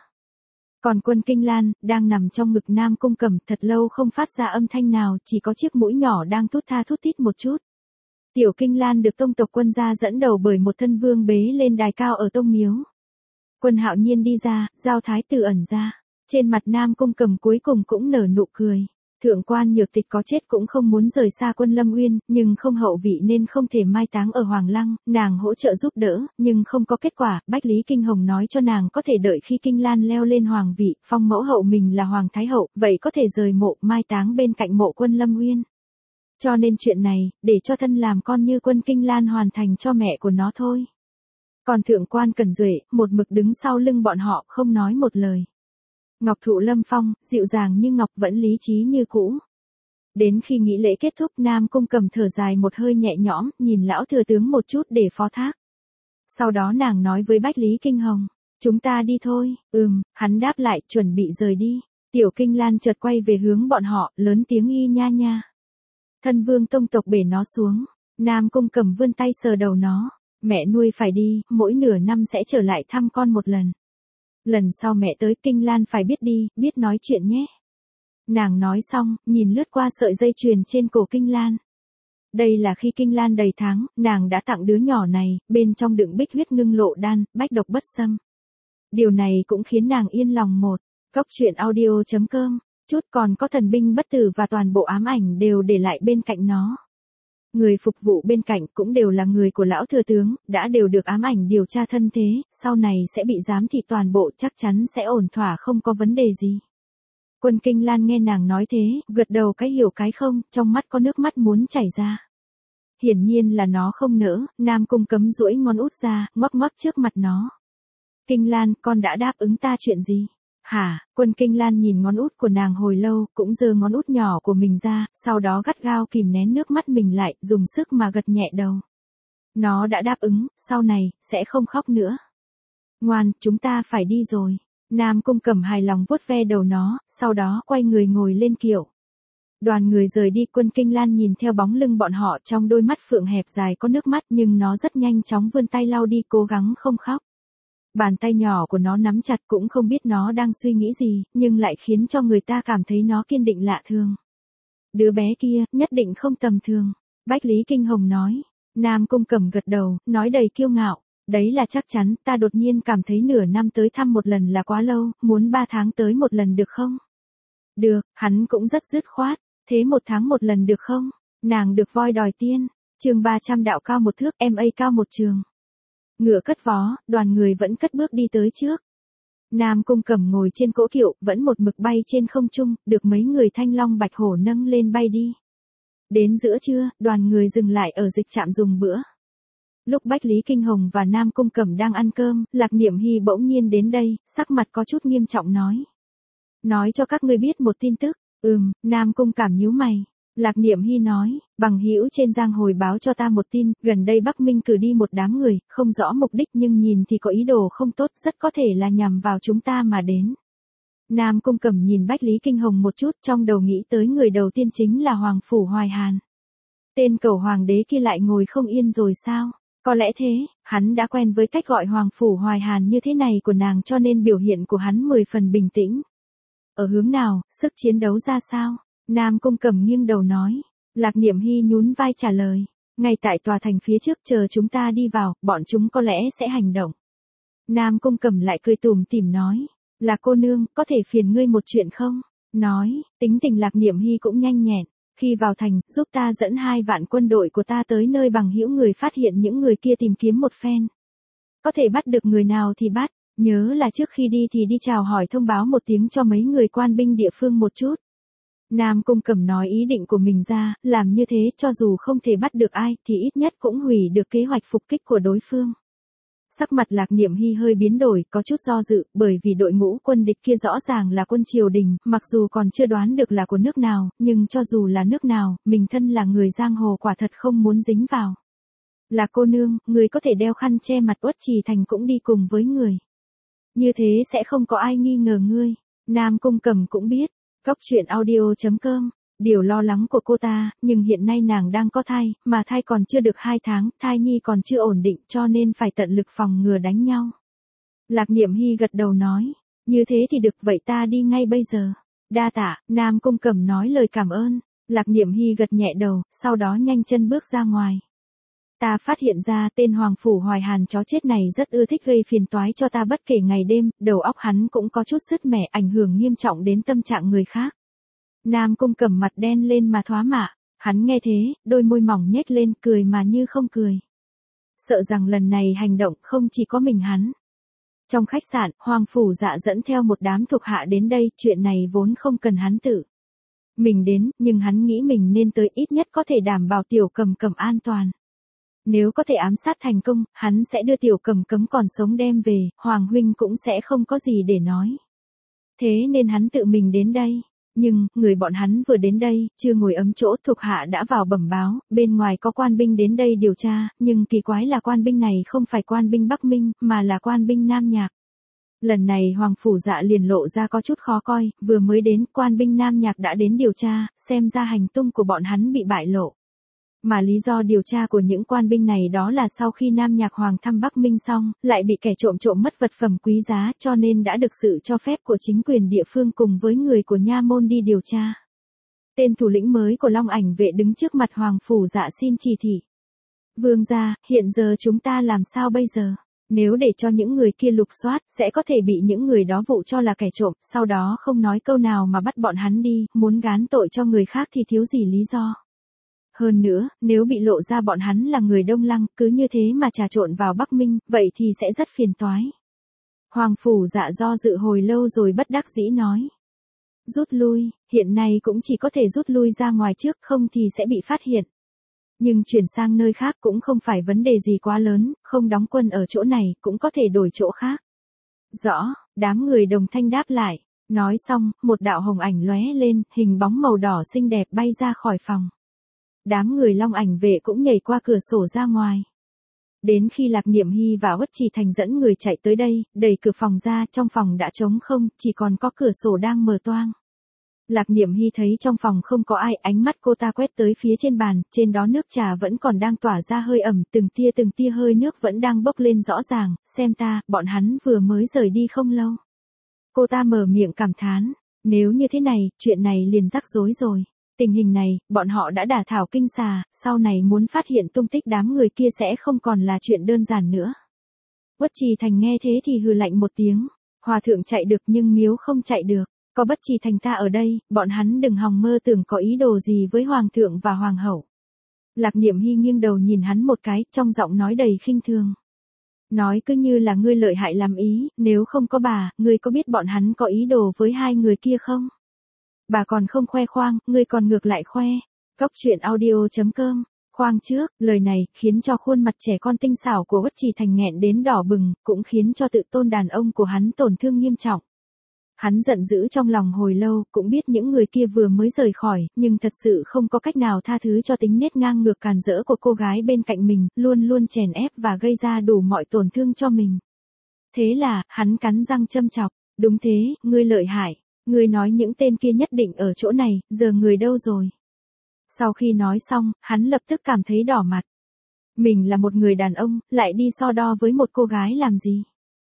Còn Quân Kinh Lan, đang nằm trong ngực Nam Cung Cẩm thật lâu không phát ra âm thanh nào, chỉ có chiếc mũi nhỏ đang thút tha thút thít một chút. Tiểu Kinh Lan được tông tộc Quân gia dẫn đầu bởi một thân vương bế lên đài cao ở tông miếu. Quân Hạo Nhiên đi ra, giao thái tử ẩn ra. Trên mặt Nam Cung Cẩm cuối cùng cũng nở nụ cười. Thượng quan Nhược Tịch có chết cũng không muốn rời xa Quân Lâm Uyên, nhưng không hậu vị nên không thể mai táng ở Hoàng Lăng, nàng hỗ trợ giúp đỡ, nhưng không có kết quả. Bách Lý Kinh Hồng nói cho nàng có thể đợi khi Kinh Lan leo lên hoàng vị, phong mẫu hậu mình là Hoàng Thái Hậu, vậy có thể rời mộ mai táng bên cạnh mộ Quân Lâm Uyên. Cho nên chuyện này, để cho thân làm con như Quân Kinh Lan hoàn thành cho mẹ của nó thôi. Còn thượng quan Cẩn Duệ, một mực đứng sau lưng bọn họ, không nói một lời. Ngọc Thụ Lâm Phong, dịu dàng như ngọc, vẫn lý trí như cũ. Đến khi nghỉ lễ kết thúc, Nam Cung Cẩm thở dài một hơi nhẹ nhõm, nhìn lão thừa tướng một chút để phó thác. Sau đó nàng nói với Bách Lý Kinh Hồng, chúng ta đi thôi. Ừm, hắn đáp lại, chuẩn bị rời đi. Tiểu Kinh Lan chợt quay về hướng bọn họ, lớn tiếng y nha nha. Thân vương tông tộc bể nó xuống. Nam Cung Cẩm vươn tay sờ đầu nó. Mẹ nuôi phải đi, mỗi nửa năm sẽ trở lại thăm con một lần. Lần sau mẹ tới, Kinh Lan phải biết đi, biết nói chuyện nhé. Nàng nói xong, nhìn lướt qua sợi dây chuyền trên cổ Kinh Lan. Đây là khi Kinh Lan đầy tháng, nàng đã tặng đứa nhỏ này, bên trong đựng bích huyết ngưng lộ đan, bách độc bất xâm. Điều này cũng khiến nàng yên lòng một. Góc truyện audio chấm com, chút còn có thần binh bất tử và toàn bộ ám ảnh đều để lại bên cạnh nó. Người phục vụ bên cạnh cũng đều là người của lão thừa tướng, đã đều được ám ảnh điều tra thân thế, sau này sẽ bị giám thị toàn bộ, chắc chắn sẽ ổn thỏa, không có vấn đề gì. Quân Kinh Lan nghe nàng nói thế, gật đầu cái hiểu cái không, trong mắt có nước mắt muốn chảy ra. Hiển nhiên là nó không nỡ, Nam Cung Cấm duỗi ngón út ra, ngoắc ngoắc trước mặt nó. Kinh Lan, con đã đáp ứng ta chuyện gì? Hả? Quân Kinh Lan nhìn ngón út của nàng hồi lâu, cũng giơ ngón út nhỏ của mình ra, sau đó gắt gao kìm nén nước mắt mình lại, dùng sức mà gật nhẹ đầu. Nó đã đáp ứng, sau này, sẽ không khóc nữa. Ngoan, chúng ta phải đi rồi. Nam Cung Cẩm hài lòng vuốt ve đầu nó, sau đó quay người ngồi lên kiệu. Đoàn người rời đi, Quân Kinh Lan nhìn theo bóng lưng bọn họ, trong đôi mắt phượng hẹp dài có nước mắt, nhưng nó rất nhanh chóng vươn tay lau đi, cố gắng không khóc. Bàn tay nhỏ của nó nắm chặt, cũng không biết nó đang suy nghĩ gì, nhưng lại khiến cho người ta cảm thấy nó kiên định lạ thường. Đứa bé kia, nhất định không tầm thường. Bách Lý Kinh Hồng nói. Nam Cung Cẩm gật đầu, nói đầy kiêu ngạo. Đấy là chắc chắn, ta đột nhiên cảm thấy nửa năm tới thăm một lần là quá lâu, muốn ba tháng tới một lần được không? Được, hắn cũng rất dứt khoát. Thế một tháng một lần được không? Nàng được voi đòi tiên. Chương ba trăm đạo cao một thước, em a cao một trường. Ngựa cất vó, đoàn người vẫn cất bước đi tới trước. Nam Cung Cẩm ngồi trên cỗ kiệu, vẫn một mực bay trên không trung, được mấy người thanh long bạch hổ nâng lên bay đi. Đến giữa trưa, đoàn người dừng lại ở dịch trạm dùng bữa. Lúc Bách Lý Kinh Hồng và Nam Cung Cẩm đang ăn cơm, Lạc Niệm Hy bỗng nhiên đến đây, sắc mặt có chút nghiêm trọng nói. Nói cho các ngươi biết một tin tức. Ừm, Nam Cung Cảm nhíu mày. Lạc Niệm Hy nói, bằng hữu trên giang hồi báo cho ta một tin, gần đây Bắc Minh cử đi một đám người, không rõ mục đích nhưng nhìn thì có ý đồ không tốt, rất có thể là nhằm vào chúng ta mà đến. Nam Cung Cẩm nhìn Bách Lý Kinh Hồng một chút, trong đầu nghĩ tới người đầu tiên chính là Hoàng Phủ Hoài Hàn. Tên cẩu hoàng đế kia lại ngồi không yên rồi sao? Có lẽ thế, hắn đã quen với cách gọi Hoàng Phủ Hoài Hàn như thế này của nàng cho nên biểu hiện của hắn mười phần bình tĩnh. Ở hướng nào, sức chiến đấu ra sao? Nam Cung Cẩm nghiêng đầu nói. Lạc Niệm Hy nhún vai trả lời. Ngay tại tòa thành phía trước chờ chúng ta đi vào, bọn chúng có lẽ sẽ hành động. Nam Cung Cẩm lại cười tủm tỉm nói. Là cô nương, có thể phiền ngươi một chuyện không? Nói, tính tình Lạc Niệm Hy cũng nhanh nhẹn. Khi vào thành, giúp ta dẫn hai vạn quân đội của ta tới nơi bằng hữu người phát hiện những người kia tìm kiếm một phen. Có thể bắt được người nào thì bắt, nhớ là trước khi đi thì đi chào hỏi thông báo một tiếng cho mấy người quan binh địa phương một chút. Nam Cung Cẩm nói ý định của mình ra, làm như thế cho dù không thể bắt được ai thì ít nhất cũng hủy được kế hoạch phục kích của đối phương. Sắc mặt Lạc Niệm Hy hơi biến đổi, có chút do dự, bởi vì đội ngũ quân địch kia rõ ràng là quân triều đình, mặc dù còn chưa đoán được là của nước nào, nhưng cho dù là nước nào, mình thân là người giang hồ quả thật không muốn dính vào. Là cô nương, người có thể đeo khăn che mặt Uất Trì Thành cũng đi cùng với người. Như thế sẽ không có ai nghi ngờ ngươi. Nam Cung Cẩm cũng biết. Cóc truyện audio chấm com. Điều lo lắng của cô ta, nhưng hiện nay nàng đang có thai, mà thai còn chưa được hai tháng, thai nhi còn chưa ổn định cho nên phải tận lực phòng ngừa đánh nhau. Lạc Niệm Hy gật đầu nói, như thế thì được vậy ta đi ngay bây giờ. Đa tạ, Nam Cung Cẩm nói lời cảm ơn. Lạc Niệm Hy gật nhẹ đầu, sau đó nhanh chân bước ra ngoài. Ta phát hiện ra tên Hoàng Phủ Hoài Hàn chó chết này rất ưa thích gây phiền toái cho ta bất kể ngày đêm, đầu óc hắn cũng có chút sứt mẻ ảnh hưởng nghiêm trọng đến tâm trạng người khác. Nam Cung Cẩm mặt đen lên mà thoá mạ, hắn nghe thế, đôi môi mỏng nhếch lên cười mà như không cười. Sợ rằng lần này hành động không chỉ có mình hắn. Trong khách sạn, Hoàng Phủ Dạ dẫn theo một đám thuộc hạ đến đây, chuyện này vốn không cần hắn tự mình đến, nhưng hắn nghĩ mình nên tới ít nhất có thể đảm bảo Tiểu Cầm Cầm an toàn. Nếu có thể ám sát thành công, hắn sẽ đưa Tiểu Cầm Cấm còn sống đem về, Hoàng huynh cũng sẽ không có gì để nói. Thế nên hắn tự mình đến đây. Nhưng, người bọn hắn vừa đến đây, chưa ngồi ấm chỗ, thuộc hạ đã vào bẩm báo, bên ngoài có quan binh đến đây điều tra, nhưng kỳ quái là quan binh này không phải quan binh Bắc Minh, mà là quan binh Nam Nhạc. Lần này Hoàng Phủ Dạ liền lộ ra có chút khó coi, vừa mới đến, quan binh Nam Nhạc đã đến điều tra, xem ra hành tung của bọn hắn bị bại lộ. Mà lý do điều tra của những quan binh này đó là sau khi Nam Nhạc Hoàng thăm Bắc Minh xong, lại bị kẻ trộm trộm mất vật phẩm quý giá cho nên đã được sự cho phép của chính quyền địa phương cùng với người của nha môn đi điều tra. Tên thủ lĩnh mới của Long Ảnh vệ đứng trước mặt Hoàng Phủ Dạ xin chỉ thị. Vương gia, hiện giờ chúng ta làm sao bây giờ? Nếu để cho những người kia lục soát, sẽ có thể bị những người đó vụ cho là kẻ trộm, sau đó không nói câu nào mà bắt bọn hắn đi, muốn gán tội cho người khác thì thiếu gì lý do. Hơn nữa, nếu bị lộ ra bọn hắn là người Đông Lăng, cứ như thế mà trà trộn vào Bắc Minh, vậy thì sẽ rất phiền toái. Hoàng Phủ Dạ do dự hồi lâu rồi bất đắc dĩ nói. Rút lui, hiện nay cũng chỉ có thể rút lui ra ngoài trước, không thì sẽ bị phát hiện. Nhưng chuyển sang nơi khác cũng không phải vấn đề gì quá lớn, không đóng quân ở chỗ này, cũng có thể đổi chỗ khác. Rõ, đám người đồng thanh đáp lại. Nói xong, một đạo hồng ảnh lóe lên, hình bóng màu đỏ xinh đẹp bay ra khỏi phòng. Đám người Long Ảnh vệ cũng nhảy qua cửa sổ ra ngoài. Đến khi Lạc Niệm Hy và Uất Trì Thành dẫn người chạy tới đây, đẩy cửa phòng ra, trong phòng đã trống không, chỉ còn có cửa sổ đang mở toang. Lạc Niệm Hy thấy trong phòng không có ai, ánh mắt cô ta quét tới phía trên bàn, trên đó nước trà vẫn còn đang tỏa ra hơi ẩm, từng tia từng tia hơi nước vẫn đang bốc lên rõ ràng, xem ta, bọn hắn vừa mới rời đi không lâu. Cô ta mở miệng cảm thán, nếu như thế này, chuyện này liền rắc rối rồi. Tình hình này, bọn họ đã đả thảo kinh xà, sau này muốn phát hiện tung tích đám người kia sẽ không còn là chuyện đơn giản nữa. Uất Trì Thành nghe thế thì hừ lạnh một tiếng, hòa thượng chạy được nhưng miếu không chạy được, có Bất Trì Thành ta ở đây, bọn hắn đừng hòng mơ tưởng có ý đồ gì với hoàng thượng và hoàng hậu. Lạc Niệm Hy nghiêng đầu nhìn hắn một cái, trong giọng nói đầy khinh thường. Nói cứ như là ngươi lợi hại làm ý, nếu không có bà, ngươi có biết bọn hắn có ý đồ với hai người kia không? Bà còn không khoe khoang, ngươi còn ngược lại khoe. Cốc truyện audio chấm com. Khoang trước, lời này, khiến cho khuôn mặt trẻ con tinh xảo của Uất Trì Thành nghẹn đến đỏ bừng, cũng khiến cho tự tôn đàn ông của hắn tổn thương nghiêm trọng. Hắn giận dữ trong lòng hồi lâu, cũng biết những người kia vừa mới rời khỏi, nhưng thật sự không có cách nào tha thứ cho tính nết ngang ngược càn rỡ của cô gái bên cạnh mình, luôn luôn chèn ép và gây ra đủ mọi tổn thương cho mình. Thế là, hắn cắn răng châm chọc, đúng thế, ngươi lợi hại, ngươi nói những tên kia nhất định ở chỗ này, giờ người đâu rồi? Sau khi nói xong, hắn lập tức cảm thấy đỏ mặt. Mình là một người đàn ông, lại đi so đo với một cô gái làm gì?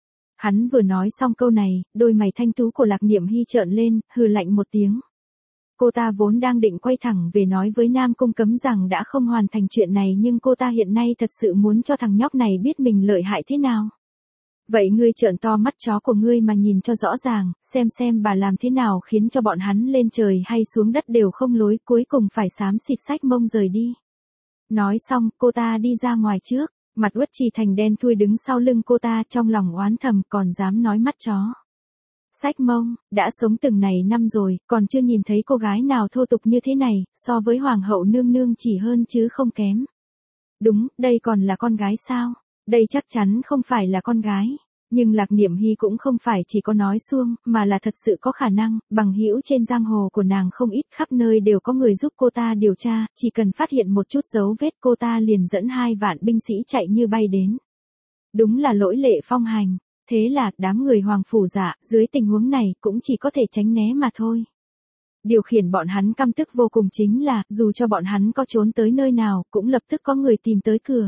Hắn vừa nói xong câu này, đôi mày thanh tú của Lạc Niệm Hy trợn lên, hừ lạnh một tiếng. Cô ta vốn đang định quay thẳng về nói với Nam Cung Cấm rằng đã không hoàn thành chuyện này, nhưng cô ta hiện nay thật sự muốn cho thằng nhóc này biết mình lợi hại thế nào. Vậy ngươi trợn to mắt chó của ngươi mà nhìn cho rõ ràng, xem xem bà làm thế nào khiến cho bọn hắn lên trời hay xuống đất đều không lối, cuối cùng phải xám xịt xách mông rời đi. Nói xong, cô ta đi ra ngoài trước, mặt Uất Trì Thành đen thui đứng sau lưng cô ta, trong lòng oán thầm, còn dám nói mắt chó. Xách mông, đã sống từng này năm rồi, còn chưa nhìn thấy cô gái nào thô tục như thế này, so với hoàng hậu nương nương chỉ hơn chứ không kém. Đúng, đây còn là con gái sao? Đây chắc chắn không phải là con gái. Nhưng Lạc Niệm Hy cũng không phải chỉ có nói suông, mà là thật sự có khả năng, bằng hữu trên giang hồ của nàng không ít, khắp nơi đều có người giúp cô ta điều tra, chỉ cần phát hiện một chút dấu vết cô ta liền dẫn hai vạn binh sĩ chạy như bay đến. Đúng là lỗi lệ phong hành, thế là đám người hoàng phủ dạ, dưới tình huống này cũng chỉ có thể tránh né mà thôi. Điều khiển bọn hắn căm tức vô cùng chính là, dù cho bọn hắn có trốn tới nơi nào, cũng lập tức có người tìm tới cửa.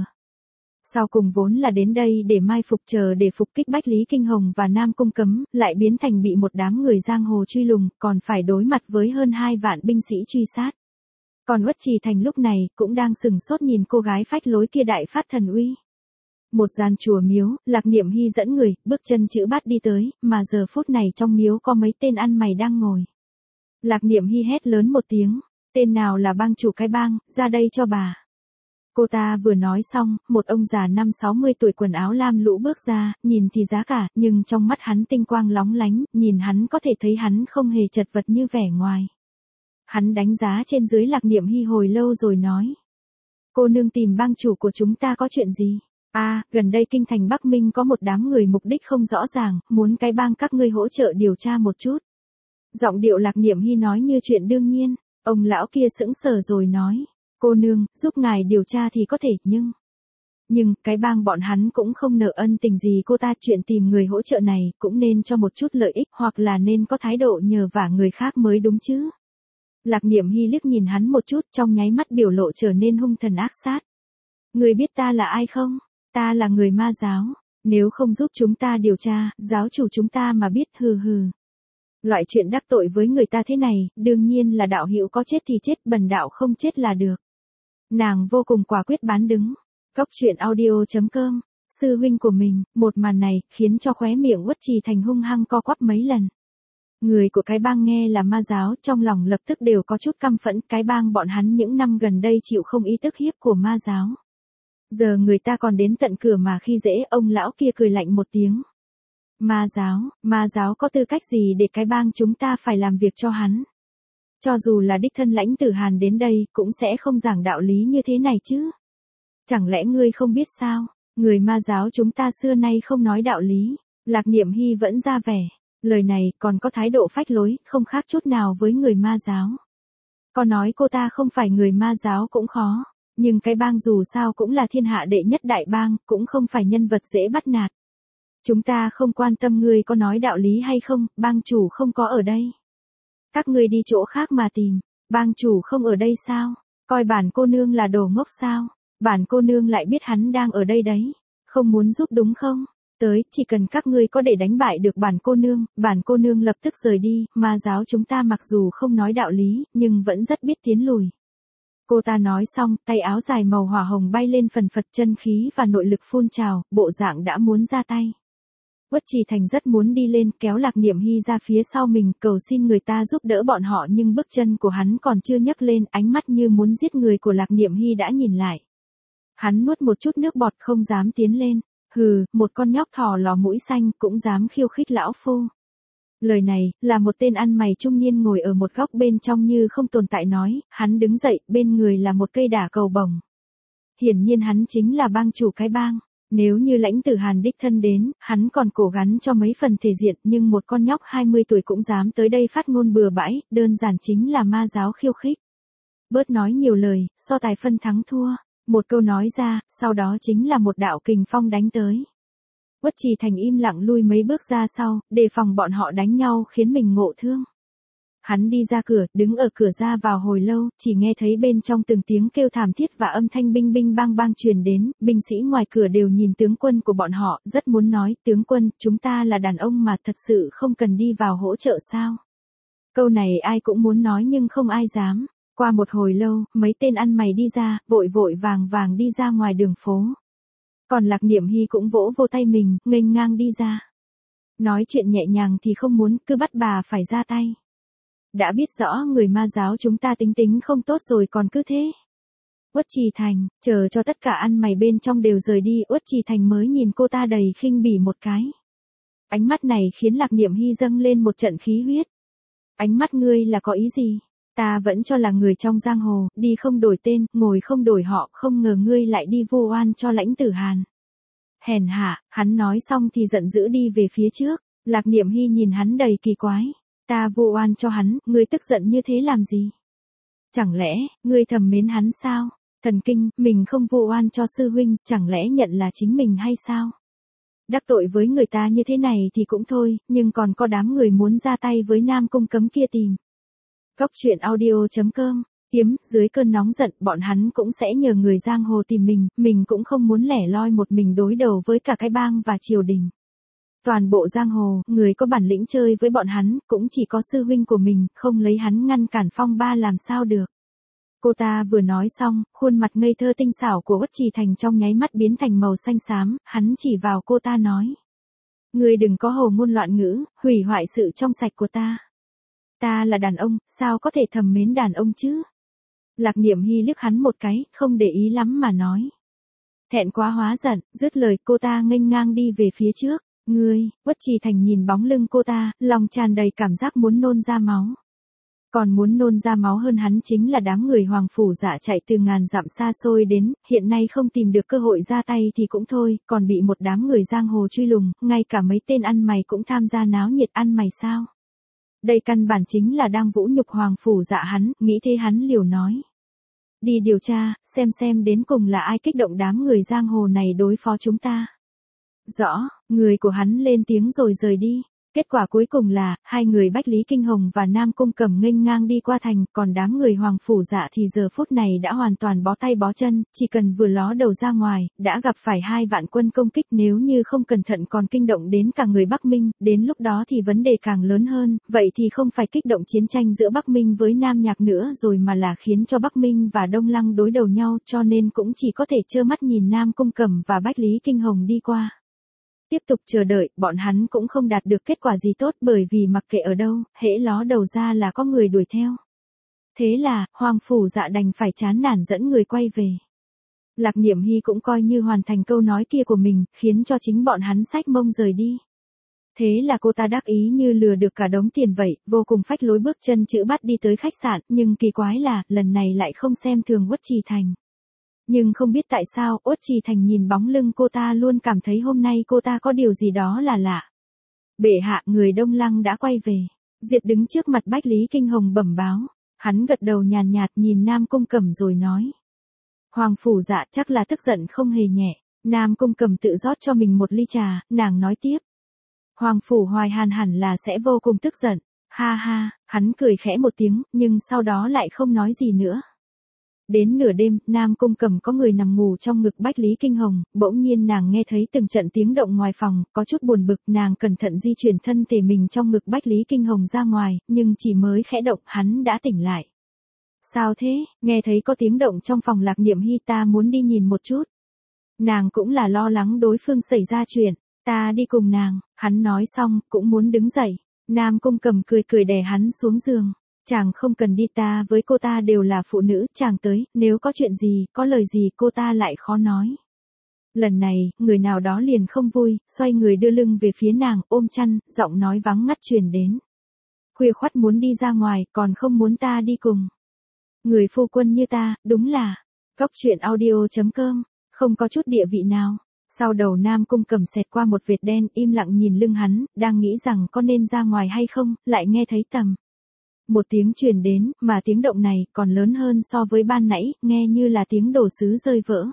Sau cùng vốn là đến đây để mai phục chờ để phục kích Bách Lý Kinh Hồng và Nam Cung Cấm, lại biến thành bị một đám người giang hồ truy lùng, còn phải đối mặt với hơn hai vạn binh sĩ truy sát. Còn Uất Trì Thành lúc này, cũng đang sừng sốt nhìn cô gái phách lối kia đại phát thần uy. Một gian chùa miếu, Lạc Niệm Hy dẫn người, bước chân chữ bát đi tới, mà giờ phút này trong miếu có mấy tên ăn mày đang ngồi. Lạc Niệm Hy hét lớn một tiếng, tên nào là bang chủ cái bang, ra đây cho bà. Cô ta vừa nói xong, một ông già năm sáu mươi tuổi quần áo lam lũ bước ra, nhìn thì giá cả, nhưng trong mắt hắn tinh quang lóng lánh, nhìn hắn có thể thấy hắn không hề chật vật như vẻ ngoài. Hắn đánh giá trên dưới Lạc Niệm Hy hồi lâu rồi nói. Cô nương tìm bang chủ của chúng ta có chuyện gì? À, gần đây kinh thành Bắc Minh có một đám người mục đích không rõ ràng, muốn cái bang các ngươi hỗ trợ điều tra một chút. Giọng điệu Lạc Niệm Hy nói như chuyện đương nhiên, ông lão kia sững sờ rồi nói. Cô nương, giúp ngài điều tra thì có thể, nhưng... Nhưng, cái bang bọn hắn cũng không nợ ân tình gì cô ta, chuyện tìm người hỗ trợ này, cũng nên cho một chút lợi ích, hoặc là nên có thái độ nhờ vả người khác mới đúng chứ. Lạc Niệm Hy liếc nhìn hắn một chút, trong nháy mắt biểu lộ trở nên hung thần ác sát. Người biết ta là ai không? Ta là người ma giáo. Nếu không giúp chúng ta điều tra, giáo chủ chúng ta mà biết, hừ hừ. Loại chuyện đắc tội với người ta thế này, đương nhiên là đạo hữu có chết thì chết, bần đạo không chết là được. Nàng vô cùng quả quyết bán đứng. Cốc truyện audio chấm com. Sư huynh của mình, một màn này, khiến cho khóe miệng Uất Trì Thành hung hăng co quắp mấy lần. Người của cái bang nghe là ma giáo, trong lòng lập tức đều có chút căm phẫn, cái bang bọn hắn những năm gần đây chịu không ý tức hiếp của ma giáo. Giờ người ta còn đến tận cửa mà khi dễ, ông lão kia cười lạnh một tiếng. Ma giáo, ma giáo có tư cách gì để cái bang chúng ta phải làm việc cho hắn? Cho dù là đích thân Lãnh Tử Hàn đến đây, cũng sẽ không giảng đạo lý như thế này chứ. Chẳng lẽ ngươi không biết sao, người ma giáo chúng ta xưa nay không nói đạo lý. Lạc Niệm Hy vẫn ra vẻ, lời này còn có thái độ phách lối, không khác chút nào với người ma giáo. Có nói cô ta không phải người ma giáo cũng khó, nhưng cái bang dù sao cũng là thiên hạ đệ nhất đại bang, cũng không phải nhân vật dễ bắt nạt. Chúng ta không quan tâm ngươi có nói đạo lý hay không, bang chủ không có ở đây. Các ngươi đi chỗ khác mà tìm, bang chủ không ở đây sao? Coi bản cô nương là đồ ngốc sao? Bản cô nương lại biết hắn đang ở đây đấy, không muốn giúp đúng không? Tới, chỉ cần các ngươi có để đánh bại được bản cô nương, bản cô nương lập tức rời đi, ma giáo chúng ta mặc dù không nói đạo lý, nhưng vẫn rất biết tiến lùi. Cô ta nói xong, tay áo dài màu hỏa hồng bay lên phần phật, chân khí và nội lực phun trào, bộ dạng đã muốn ra tay. Uất Trì Thành rất muốn đi lên kéo Lạc Niệm Hy ra phía sau mình cầu xin người ta giúp đỡ bọn họ nhưng bước chân của hắn còn chưa nhấc lên, ánh mắt như muốn giết người của Lạc Niệm Hy đã nhìn lại. Hắn nuốt một chút nước bọt không dám tiến lên. Hừ, một con nhóc thỏ lò mũi xanh cũng dám khiêu khích lão phu. Lời này, là một tên ăn mày trung niên ngồi ở một góc bên trong như không tồn tại nói, hắn đứng dậy, bên người là một cây đả cầu bổng. Hiển nhiên hắn chính là bang chủ cái bang. Nếu như Lãnh Tử Hàn đích thân đến, hắn còn cổ gắn cho mấy phần thể diện, nhưng một con nhóc hai mươi tuổi cũng dám tới đây phát ngôn bừa bãi, đơn giản chính là ma giáo khiêu khích. Bớt nói nhiều lời, so tài phân thắng thua. Một câu nói ra, sau đó chính là một đạo kình phong đánh tới. Uất Trì Thành im lặng lui mấy bước ra sau, đề phòng bọn họ đánh nhau khiến mình ngộ thương. Hắn đi ra cửa, đứng ở cửa ra vào hồi lâu, chỉ nghe thấy bên trong từng tiếng kêu thảm thiết và âm thanh binh binh bang bang truyền đến, binh sĩ ngoài cửa đều nhìn tướng quân của bọn họ, rất muốn nói, tướng quân, chúng ta là đàn ông mà thật sự không cần đi vào hỗ trợ sao. Câu này ai cũng muốn nói nhưng không ai dám. Qua một hồi lâu, mấy tên ăn mày đi ra, vội vội vàng vàng đi ra ngoài đường phố. Còn Lạc Niệm Hy cũng vỗ vô tay mình, nghênh ngang đi ra. Nói chuyện nhẹ nhàng thì không muốn, cứ bắt bà phải ra tay. Đã biết rõ người ma giáo chúng ta tính tính không tốt rồi còn cứ thế. Uất Trì Thành, chờ cho tất cả ăn mày bên trong đều rời đi, Uất Trì Thành mới nhìn cô ta đầy khinh bỉ một cái. Ánh mắt này khiến Lạc Niệm Hy dâng lên một trận khí huyết. Ánh mắt ngươi là có ý gì? Ta vẫn cho là người trong giang hồ, đi không đổi tên, ngồi không đổi họ, không ngờ ngươi lại đi vu oan cho Lãnh Tử Hàn. Hèn hạ, hắn nói xong thì giận dữ đi về phía trước, Lạc Niệm Hy nhìn hắn đầy kỳ quái. Ta vu oan cho hắn, ngươi tức giận như thế làm gì? Chẳng lẽ, ngươi thầm mến hắn sao? Thần kinh, mình không vu oan cho sư huynh, chẳng lẽ nhận là chính mình hay sao? Đắc tội với người ta như thế này thì cũng thôi, nhưng còn có đám người muốn ra tay với Nam Cung Cấm kia tìm. Góc truyện audio chấm com, Tiếm, dưới cơn nóng giận, bọn hắn cũng sẽ nhờ người giang hồ tìm mình, mình cũng không muốn lẻ loi một mình đối đầu với cả cái bang và triều đình. Toàn bộ giang hồ, người có bản lĩnh chơi với bọn hắn, cũng chỉ có sư huynh của mình, không lấy hắn ngăn cản phong ba làm sao được. Cô ta vừa nói xong, khuôn mặt ngây thơ tinh xảo của Uất Trì Thành trong nháy mắt biến thành màu xanh xám, hắn chỉ vào cô ta nói. Ngươi đừng có hồ ngôn loạn ngữ, hủy hoại sự trong sạch của ta. Ta là đàn ông, sao có thể thầm mến đàn ông chứ? Lạc Niệm Hy liếc hắn một cái, không để ý lắm mà nói. Thẹn quá hóa giận, dứt lời cô ta nghênh ngang đi về phía trước. Ngươi, Uất Trì Thành nhìn bóng lưng cô ta, lòng tràn đầy cảm giác muốn nôn ra máu. Còn muốn nôn ra máu hơn hắn chính là đám người Hoàng Phủ Dạ chạy từ ngàn dặm xa xôi đến, hiện nay không tìm được cơ hội ra tay thì cũng thôi, còn bị một đám người giang hồ truy lùng, ngay cả mấy tên ăn mày cũng tham gia náo nhiệt ăn mày sao. Đây căn bản chính là đang vũ nhục Hoàng Phủ Dạ hắn, nghĩ thế hắn liều nói. Đi điều tra, xem xem đến cùng là ai kích động đám người giang hồ này đối phó chúng ta. Rõ, người của hắn lên tiếng rồi rời đi. Kết quả cuối cùng là, hai người Bách Lý Kinh Hồng và Nam Cung Cẩm nghênh ngang đi qua thành, còn đám người Hoàng Phủ Dạ thì giờ phút này đã hoàn toàn bó tay bó chân, chỉ cần vừa ló đầu ra ngoài, đã gặp phải hai vạn quân công kích, nếu như không cẩn thận còn kinh động đến cả người Bắc Minh, đến lúc đó thì vấn đề càng lớn hơn, vậy thì không phải kích động chiến tranh giữa Bắc Minh với Nam Nhạc nữa rồi mà là khiến cho Bắc Minh và Đông Lăng đối đầu nhau, cho nên cũng chỉ có thể trơ mắt nhìn Nam Cung Cẩm và Bách Lý Kinh Hồng đi qua. Tiếp tục chờ đợi, bọn hắn cũng không đạt được kết quả gì tốt bởi vì mặc kệ ở đâu, hễ ló đầu ra là có người đuổi theo. Thế là, Hoàng Phủ Dạ đành phải chán nản dẫn người quay về. Lạc Niệm Hy cũng coi như hoàn thành câu nói kia của mình, khiến cho chính bọn hắn xách mông rời đi. Thế là cô ta đắc ý như lừa được cả đống tiền vậy, vô cùng phách lối bước chân chữ bắt đi tới khách sạn, nhưng kỳ quái là, lần này lại không xem thường Uất Trì Thành. Nhưng không biết tại sao, Uất Trì Thành nhìn bóng lưng cô ta luôn cảm thấy hôm nay cô ta có điều gì đó là lạ. Bệ hạ, người Đông Lăng đã quay về. Diệt đứng trước mặt Bách Lý Kinh Hồng bẩm báo. Hắn gật đầu nhàn nhạt nhìn Nam Cung Cẩm rồi nói. Hoàng Phủ Dạ chắc là tức giận không hề nhẹ. Nam Cung Cẩm tự rót cho mình một ly trà, nàng nói tiếp. Hoàng Phủ Hoài Hàn hẳn là sẽ vô cùng tức giận. Ha ha, hắn cười khẽ một tiếng, nhưng sau đó lại không nói gì nữa. Đến nửa đêm, Nam Cung Cẩm có người nằm ngủ trong ngực Bách Lý Kinh Hồng, bỗng nhiên nàng nghe thấy từng trận tiếng động ngoài phòng, có chút buồn bực, nàng cẩn thận di chuyển thân thể mình trong ngực Bách Lý Kinh Hồng ra ngoài, nhưng chỉ mới khẽ động, hắn đã tỉnh lại. Sao thế, nghe thấy có tiếng động trong phòng Lạc Niệm Hy, ta muốn đi nhìn một chút. Nàng cũng là lo lắng đối phương xảy ra chuyện. Ta đi cùng nàng, hắn nói xong, cũng muốn đứng dậy. Nam Cung Cẩm cười cười đè hắn xuống giường. Chàng không cần đi, ta với cô ta đều là phụ nữ, chàng tới, nếu có chuyện gì, có lời gì cô ta lại khó nói. Lần này, người nào đó liền không vui, xoay người đưa lưng về phía nàng, ôm chăn, giọng nói vắng ngắt truyền đến. Khuya khoắt muốn đi ra ngoài, còn không muốn ta đi cùng. Người phu quân như ta, đúng là, Cóc truyện audio chấm com, không có chút địa vị nào. Sau đầu Nam Cung Cẩm xẹt qua một vệt đen, im lặng nhìn lưng hắn, đang nghĩ rằng có nên ra ngoài hay không, lại nghe thấy tầm. Một tiếng truyền đến, mà tiếng động này còn lớn hơn so với ban nãy, nghe như là tiếng đồ sứ rơi vỡ.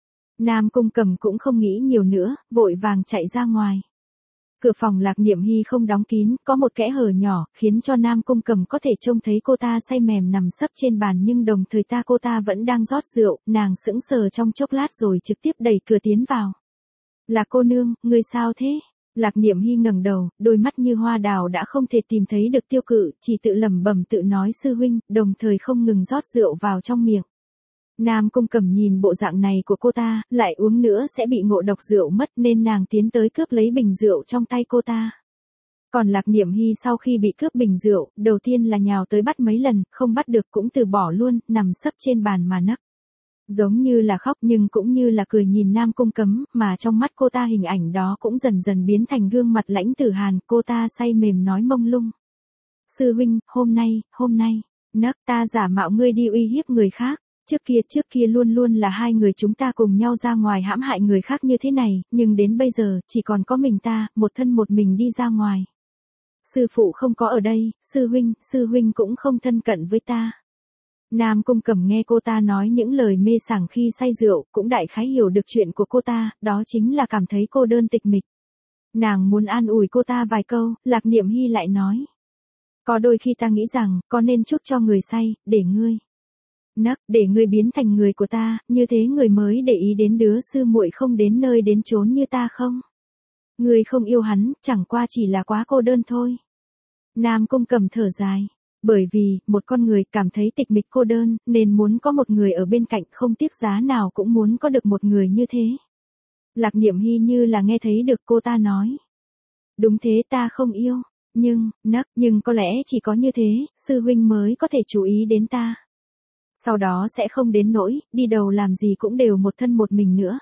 Nam Cung Cẩm cũng không nghĩ nhiều nữa, vội vàng chạy ra ngoài. Cửa phòng Lạc Niệm Hy không đóng kín, có một kẽ hở nhỏ, khiến cho Nam Cung Cẩm có thể trông thấy cô ta say mềm nằm sấp trên bàn, nhưng đồng thời ta cô ta vẫn đang rót rượu, nàng sững sờ trong chốc lát rồi trực tiếp đẩy cửa tiến vào. Là cô nương, người sao thế? Lạc Niệm Hy ngẩng đầu, đôi mắt như hoa đào đã không thể tìm thấy được tiêu cự, chỉ tự lẩm bẩm tự nói sư huynh, đồng thời không ngừng rót rượu vào trong miệng. Nam Cung Cẩm nhìn bộ dạng này của cô ta, lại uống nữa sẽ bị ngộ độc rượu mất nên nàng tiến tới cướp lấy bình rượu trong tay cô ta. Còn Lạc Niệm Hy sau khi bị cướp bình rượu, đầu tiên là nhào tới bắt mấy lần, không bắt được cũng từ bỏ luôn, nằm sấp trên bàn mà nấc. Giống như là khóc nhưng cũng như là cười nhìn Nam Cung Cẩm, mà trong mắt cô ta hình ảnh đó cũng dần dần biến thành gương mặt lãnh tử hàn, cô ta say mềm nói mông lung. Sư huynh, hôm nay, hôm nay, nấc ta giả mạo ngươi đi uy hiếp người khác. Trước kia trước kia luôn luôn là hai người chúng ta cùng nhau ra ngoài hãm hại người khác như thế này, nhưng đến bây giờ, chỉ còn có mình ta, một thân một mình đi ra ngoài. Sư phụ không có ở đây, sư huynh, sư huynh cũng không thân cận với ta. Nam Cung Cẩm nghe cô ta nói những lời mê sảng khi say rượu, cũng đại khái hiểu được chuyện của cô ta, đó chính là cảm thấy cô đơn tịch mịch. Nàng muốn an ủi cô ta vài câu, Lạc Niệm Hy lại nói. Có đôi khi ta nghĩ rằng, có nên chúc cho người say, để ngươi. Nấc, để ngươi biến thành người của ta, như thế người mới để ý đến đứa sư muội không đến nơi đến chốn như ta không? Ngươi không yêu hắn, chẳng qua chỉ là quá cô đơn thôi. Nam Cung Cẩm thở dài. Bởi vì, một con người cảm thấy tịch mịch cô đơn, nên muốn có một người ở bên cạnh, không tiếc giá nào cũng muốn có được một người như thế. Lạc Niệm Hy như là nghe thấy được cô ta nói. Đúng thế, ta không yêu. Nhưng, nấc, nhưng có lẽ chỉ có như thế, sư huynh mới có thể chú ý đến ta. Sau đó sẽ không đến nỗi, đi đầu làm gì cũng đều một thân một mình nữa.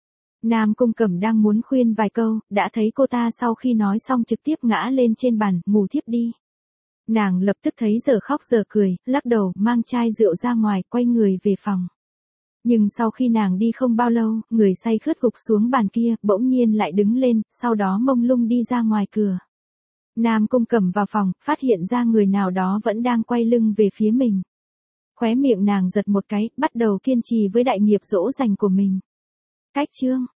Nam Cung Cẩm đang muốn khuyên vài câu, đã thấy cô ta sau khi nói xong trực tiếp ngã lên trên bàn, ngủ thiếp đi. Nàng lập tức thấy giờ khóc giờ cười, lắc đầu, mang chai rượu ra ngoài, quay người về phòng. Nhưng sau khi nàng đi không bao lâu, người say khướt gục xuống bàn kia, bỗng nhiên lại đứng lên, sau đó mông lung đi ra ngoài cửa. Nam Cung Cẩm vào phòng, phát hiện ra người nào đó vẫn đang quay lưng về phía mình. Khóe miệng nàng giật một cái, bắt đầu kiên trì với đại nghiệp dỗ dành của mình. Cách chương